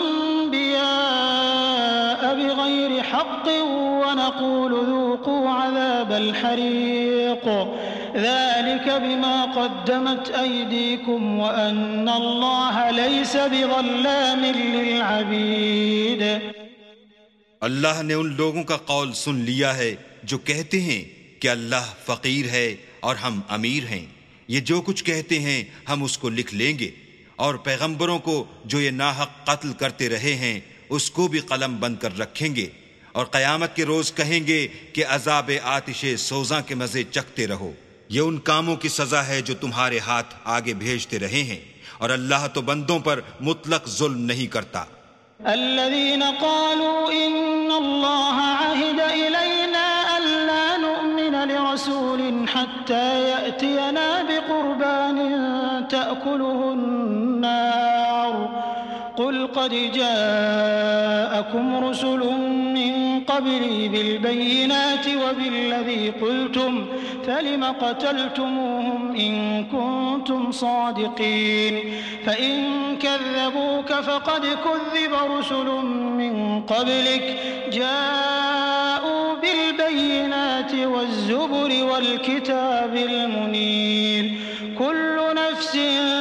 الأنبياء بغير حق ونقول ذوقوا عذاب الحريق ذلك بما قدمت أيديكم وأن الله ليس بظلام للعبيد۔ اللہ نے ان لوگوں کا قول سن لیا ہے جو کہتے ہیں کہ اللہ فقیر ہے اور ہم امیر ہیں، یہ جو کچھ کہتے ہیں ہم اس کو لکھ لیں گے، اور پیغمبروں کو جو یہ ناحق قتل کرتے رہے ہیں اس کو بھی قلم بند کر رکھیں گے، اور قیامت کے روز کہیں گے کہ عذاب آتش سوزاں کے مزے چکھتے رہو۔ یہ ان کاموں کی سزا ہے جو تمہارے ہاتھ آگے بھیجتے رہے ہیں، اور اللہ تو بندوں پر مطلق ظلم نہیں کرتا۔ الذين قالوا إن الله عهد إلينا ألا نؤمن لرسول حتى يأتينا بقربان تأكله النار قل قد جاءكم رسل من قبلي بالبينات وبالذي قلتم فلم قتلتموهم إن كنتم صادقين فإن كذبوك فقد كذب رسل من قبلك جاءوا بالبينات والزبر والكتاب المنير كل نفس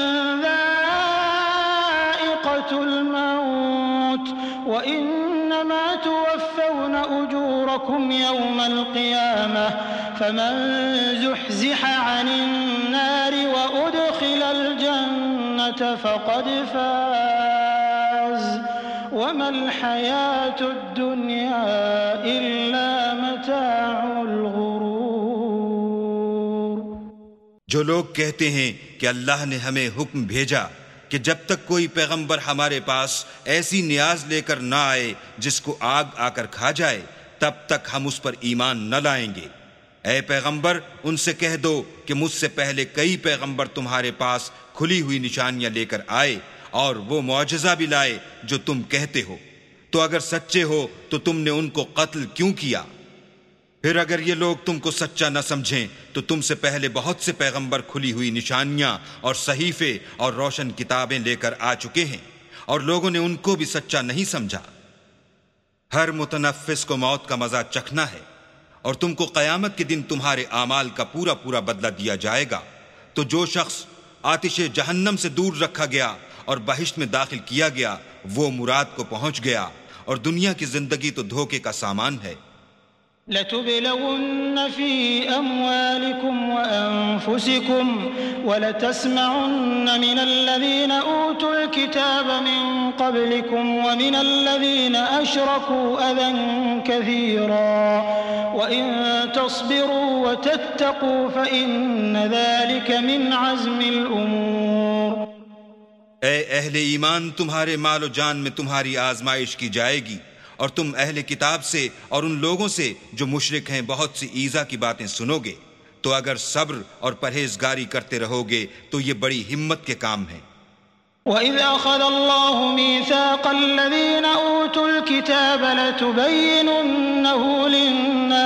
ذائقة الموت وإنما توفون أجوركم يوم القيامة فمن زحزح عن النار وأدخل الجنة فقد فاز وما الحياة الدنيا إلا متاع الغرور۔ جو لوگ کہتے ہیں کہ اللہ نے ہمیں حکم بھیجا کہ جب تک کوئی پیغمبر ہمارے پاس ایسی نیاز لے کر نہ آئے جس کو آگ آ کر کھا جائے تب تک ہم اس پر ایمان نہ لائیں گے۔ اے پیغمبر ان سے کہہ دو کہ مجھ سے پہلے کئی پیغمبر تمہارے پاس کھلی ہوئی نشانیاں لے کر آئے اور وہ معجزہ بھی لائے جو تم کہتے ہو، تو اگر سچے ہو تو تم نے ان کو قتل کیوں کیا؟ پھر اگر یہ لوگ تم کو سچا نہ سمجھیں تو تم سے پہلے بہت سے پیغمبر کھلی ہوئی نشانیاں اور صحیفے اور روشن کتابیں لے کر آ چکے ہیں، اور لوگوں نے ان کو بھی سچا نہیں سمجھا۔ ہر متنفس کو موت کا مزہ چکھنا ہے، اور تم کو قیامت کے دن تمہارے اعمال کا پورا پورا بدلہ دیا جائے گا۔ تو جو شخص آتش جہنم سے دور رکھا گیا اور بہشت میں داخل کیا گیا وہ مراد کو پہنچ گیا، اور دنیا کی زندگی تو دھوکے کا سامان ہے۔ لَتُبْلَوُنَّ فِي أَمْوَالِكُمْ وَأَنفُسِكُمْ وَلَتَسْمَعُنَّ مِنَ الَّذِينَ أُوتُوا الْكِتَابَ مِنْ قَبْلِكُمْ وَمِنَ الَّذِينَ أَشْرَكُوا أَذًى كَثِيرًا وَإِن تَصْبِرُوا وَتَتَّقُوا فَإِنَّ ذَلِكَ مِنْ عَزْمِ الْأُمُورِ۔ اے اہل ایمان، تمہارے مال و جان میں تمہاری آزمائش کی جائے گی، اور تم اہل کتاب سے اور ان لوگوں سے جو مشرک ہیں بہت سی ایذا کی باتیں سنو گے، تو اگر صبر اور پرہیزگاری کرتے رہو گے تو یہ بڑی ہمت کے کام ہیں۔ وَإِذْ أَخَذَ اللَّهُ مِيثَاقَ الَّذِينَ أُوتُوا الْكِتَابَ لَتُبَيِّنُنَّهُ لِلنَّاسِ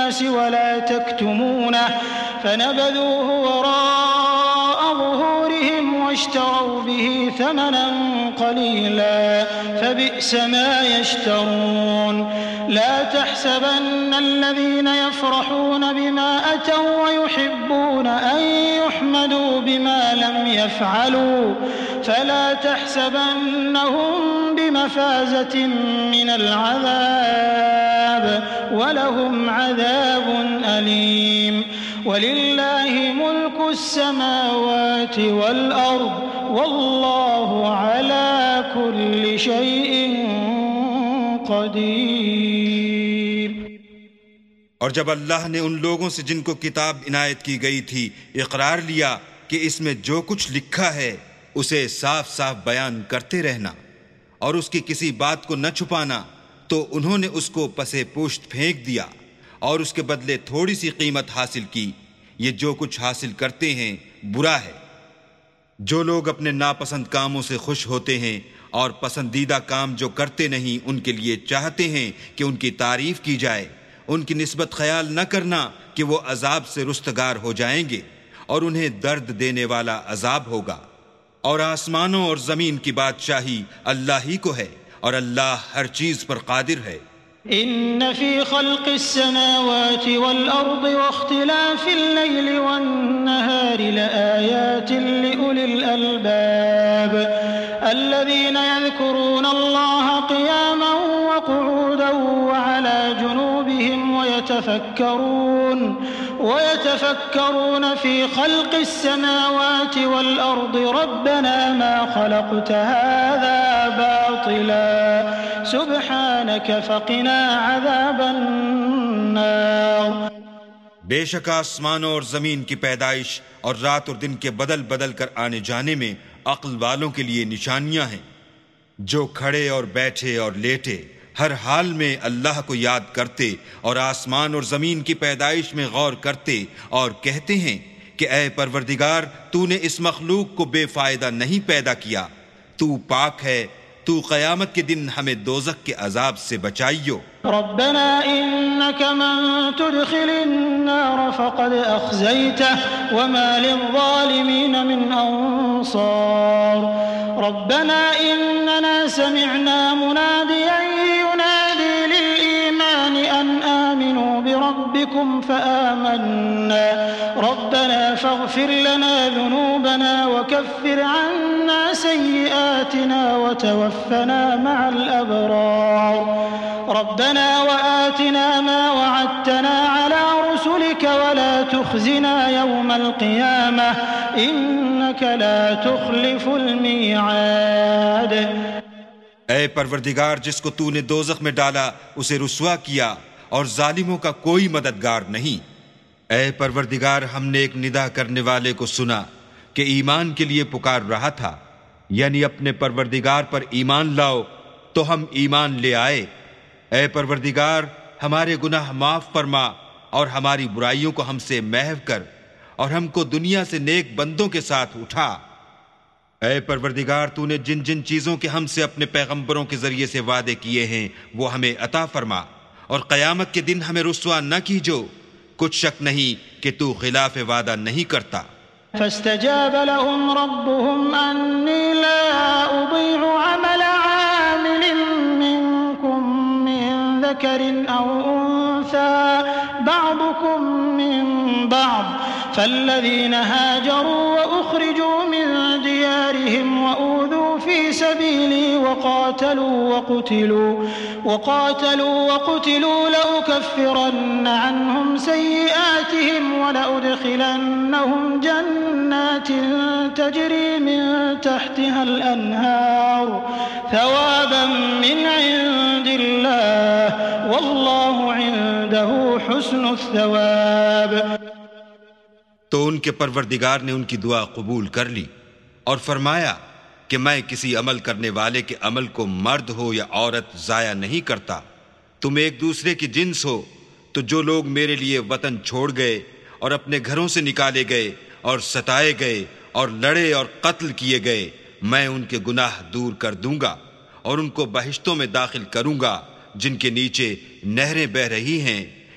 للناس ولا تكتمونه فنبذوه وراء ظهورهم واشتروا به ثمنا قليلا فبئس ما يشترون لا تحسبن الذين يفرحون بما أتوا ويحبون أن يحمدوا بما لم يفعلوا فلا تحسبنهم بمفازة من العذاب ولهم عذاب أليم ولله ملك السماوات والأرض والله على كل شيء قدیر۔ اور جب اللہ نے ان لوگوں سے جن کو کتاب عنایت کی گئی تھی اقرار لیا کہ اس میں جو کچھ لکھا ہے اسے صاف صاف بیان کرتے رہنا اور اس کی کسی بات کو نہ چھپانا، تو انہوں نے اس کو پسے پوشت پھینک دیا اور اس کے بدلے تھوڑی سی قیمت حاصل کی۔ یہ جو کچھ حاصل کرتے ہیں برا ہے۔ جو لوگ اپنے ناپسند کاموں سے خوش ہوتے ہیں اور پسندیدہ کام جو کرتے نہیں ان کے لیے چاہتے ہیں کہ ان کی تعریف کی جائے، ان کی نسبت خیال نہ کرنا کہ وہ عذاب سے رستگار ہو جائیں گے اور انہیں درد دینے والا عذاب ہوگا۔ اور آسمانوں اور زمین کی بادشاہی اللہ ہی کو ہے اور اللہ ہر چیز پر قادر ہے۔ ان فی خلق السماوات والارض واختلاف الليل والنهار لآيات لأولي الألباب الذين يذكرون الله قياما وقعودا وعلى جنوبهم ويتفكرون في خلق السماوات والأرض ربنا ما خلقت هذا باطلا سبحانك فقنا عذاب النار۔ بے شک آسمانوں اور زمین کی پیدائش اور رات اور دن کے بدل بدل کر آنے جانے میں عقل والوں کے لیے نشانیاں ہیں۔ جو کھڑے اور بیٹھے اور لیٹے ہر حال میں اللہ کو یاد کرتے اور آسمان اور زمین کی پیدائش میں غور کرتے اور کہتے ہیں کہ اے پروردگار تو نے اس مخلوق کو بے فائدہ نہیں پیدا کیا، تو پاک ہے، تو قیامت کے دن ہمیں دوزخ کے عذاب سے بچائیو۔ ربنا انك من تدخل النار فقد اخزيته وما للظالمين من انصار ربنا اننا سمعنا مناديا ينادي للإيمان ان آمنوا بربكم فآمنا ربنا فاغفر لنا ذنوبنا وكفر عنا سيئاتنا وتوفنا مع الأبرار ربنا وآتنا ما وعدتنا على رسلك ولا تخزنا يوم القيامة إنك لا تخلف الميعاد۔ اے پروردگار جس کو تو نے دوزخ میں ڈالا اسے رسوا کیا اور ظالموں کا کوئی مددگار نہیں۔ اے پروردگار ہم نے ایک ندا کرنے والے کو سنا کہ ایمان کے لیے پکار رہا تھا، یعنی اپنے پروردگار پر ایمان لاؤ، تو ہم ایمان لے آئے۔ اے پروردگار ہمارے گناہ معاف فرما اور ہماری برائیوں کو ہم سے محو کر اور ہم کو دنیا سے نیک بندوں کے ساتھ اٹھا۔ اے پروردگار تو نے جن جن چیزوں کے ہم سے اپنے پیغمبروں کے ذریعے سے وعدے کیے ہیں وہ ہمیں عطا فرما اور قیامت کے دن ہمیں رسوا نہ کیجو، کچھ شک نہیں کہ تو خلاف وعدہ نہیں کرتا۔ فاستجاب لهم ربهم أني لا أضيع عمل عامل منكم من ذكر أو أنثى بعضكم من بعض فالذين هاجروا وأخرجوا من ديارهم وأوذوا في سبيلي وقاتلوا لأكفرن عنهم سيئاتهم ولأدخلنهم جنات تجري من تحتها الأنهار ثوابا من عند الله والله عنده حسن الثواب۔ تو ان کے پروردگار نے ان کی دعا قبول کر لی اور فرمایا کہ میں کسی عمل کرنے والے کے عمل کو مرد ہو یا عورت ضائع نہیں کرتا۔ تم ایک دوسرے کی جنس ہو، تو جو لوگ میرے لیے وطن چھوڑ گئے اور اپنے گھروں سے نکالے گئے اور ستائے گئے اور لڑے اور قتل کیے گئے، میں ان کے گناہ دور کر دوں گا اور ان کو بہشتوں میں داخل کروں گا جن کے نیچے نہریں بہہ رہی ہیں،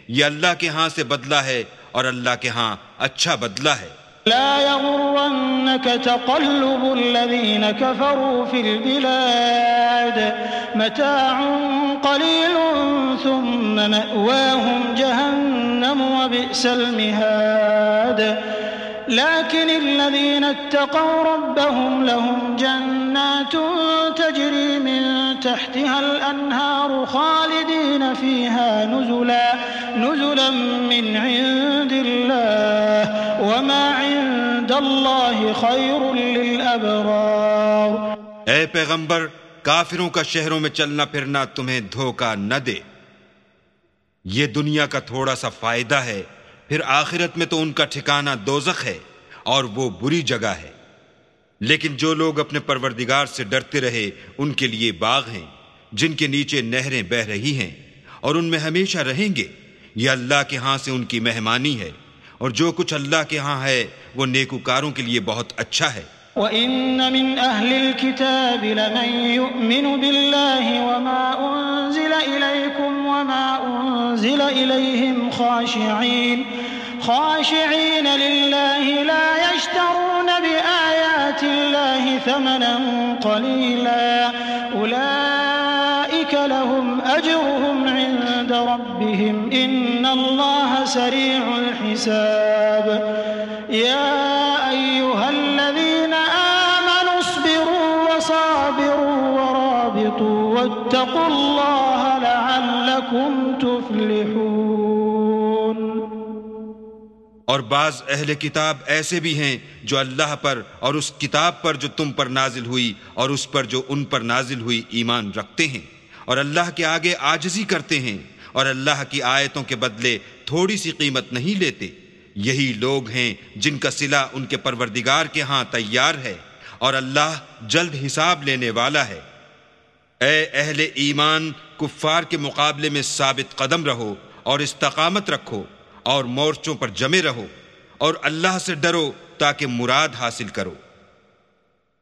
یہ اللہ کے ہاں سے بدلہ ہے اور اللہ کے ہاں اچھا بدلہ ہے۔ لا يغرنك تقلب الذين كفروا في البلاد متاع قليل ثم مأواهم جهنم وبئس المهاد لكن الذين اتقوا ربهم لهم جنات تجري من تحتها الأنهار خالدين فيها نزلا من عند الله وما عند الله خير للأبرار۔ اے پیغمبر، کافروں کا شہروں میں چلنا پھرنا تمہیں دھوکہ نہ دے۔ یہ دنیا کا تھوڑا سا فائدہ ہے، پھر آخرت میں تو ان کا ٹھکانہ دوزخ ہے اور وہ بری جگہ ہے۔ لیکن جو لوگ اپنے پروردگار سے ڈرتے رہے ان کے لیے باغ ہیں جن کے نیچے نہریں بہہ رہی ہیں اور ان میں ہمیشہ رہیں گے۔ یہ اللہ کے ہاں سے ان کی مہمانی ہے، اور جو کچھ اللہ کے ہاں ہے وہ نیکوکاروں کے لیے بہت اچھا ہے۔ وَإِنَّ مِنْ أَهْلِ الْكِتَابِ لَمَنْ يُؤْمِنُ بِاللَّهِ وَمَا أُنزِلَ إِلَيْكُمْ وَمَا أُنزِلَ إِلَيْهِمْ خاشعين لله لا يشترون بآيات الله ثمنا قليلا أولئك لهم أجرهم عند ربهم إن الله سريع الحساب يا أيها الذين آمنوا اصبروا وصابروا ورابطوا واتقوا الله لعلكم تفلحون۔ اور بعض اہل کتاب ایسے بھی ہیں جو اللہ پر اور اس کتاب پر جو تم پر نازل ہوئی اور اس پر جو ان پر نازل ہوئی ایمان رکھتے ہیں، اور اللہ کے آگے عاجزی کرتے ہیں اور اللہ کی آیتوں کے بدلے تھوڑی سی قیمت نہیں لیتے۔ یہی لوگ ہیں جن کا صلہ ان کے پروردگار کے ہاں تیار ہے، اور اللہ جلد حساب لینے والا ہے۔ اے اہل ایمان، کفار کے مقابلے میں ثابت قدم رہو اور استقامت رکھو اور مورچوں پر جمے رہو، اور اللہ سے ڈرو تاکہ مراد حاصل کرو۔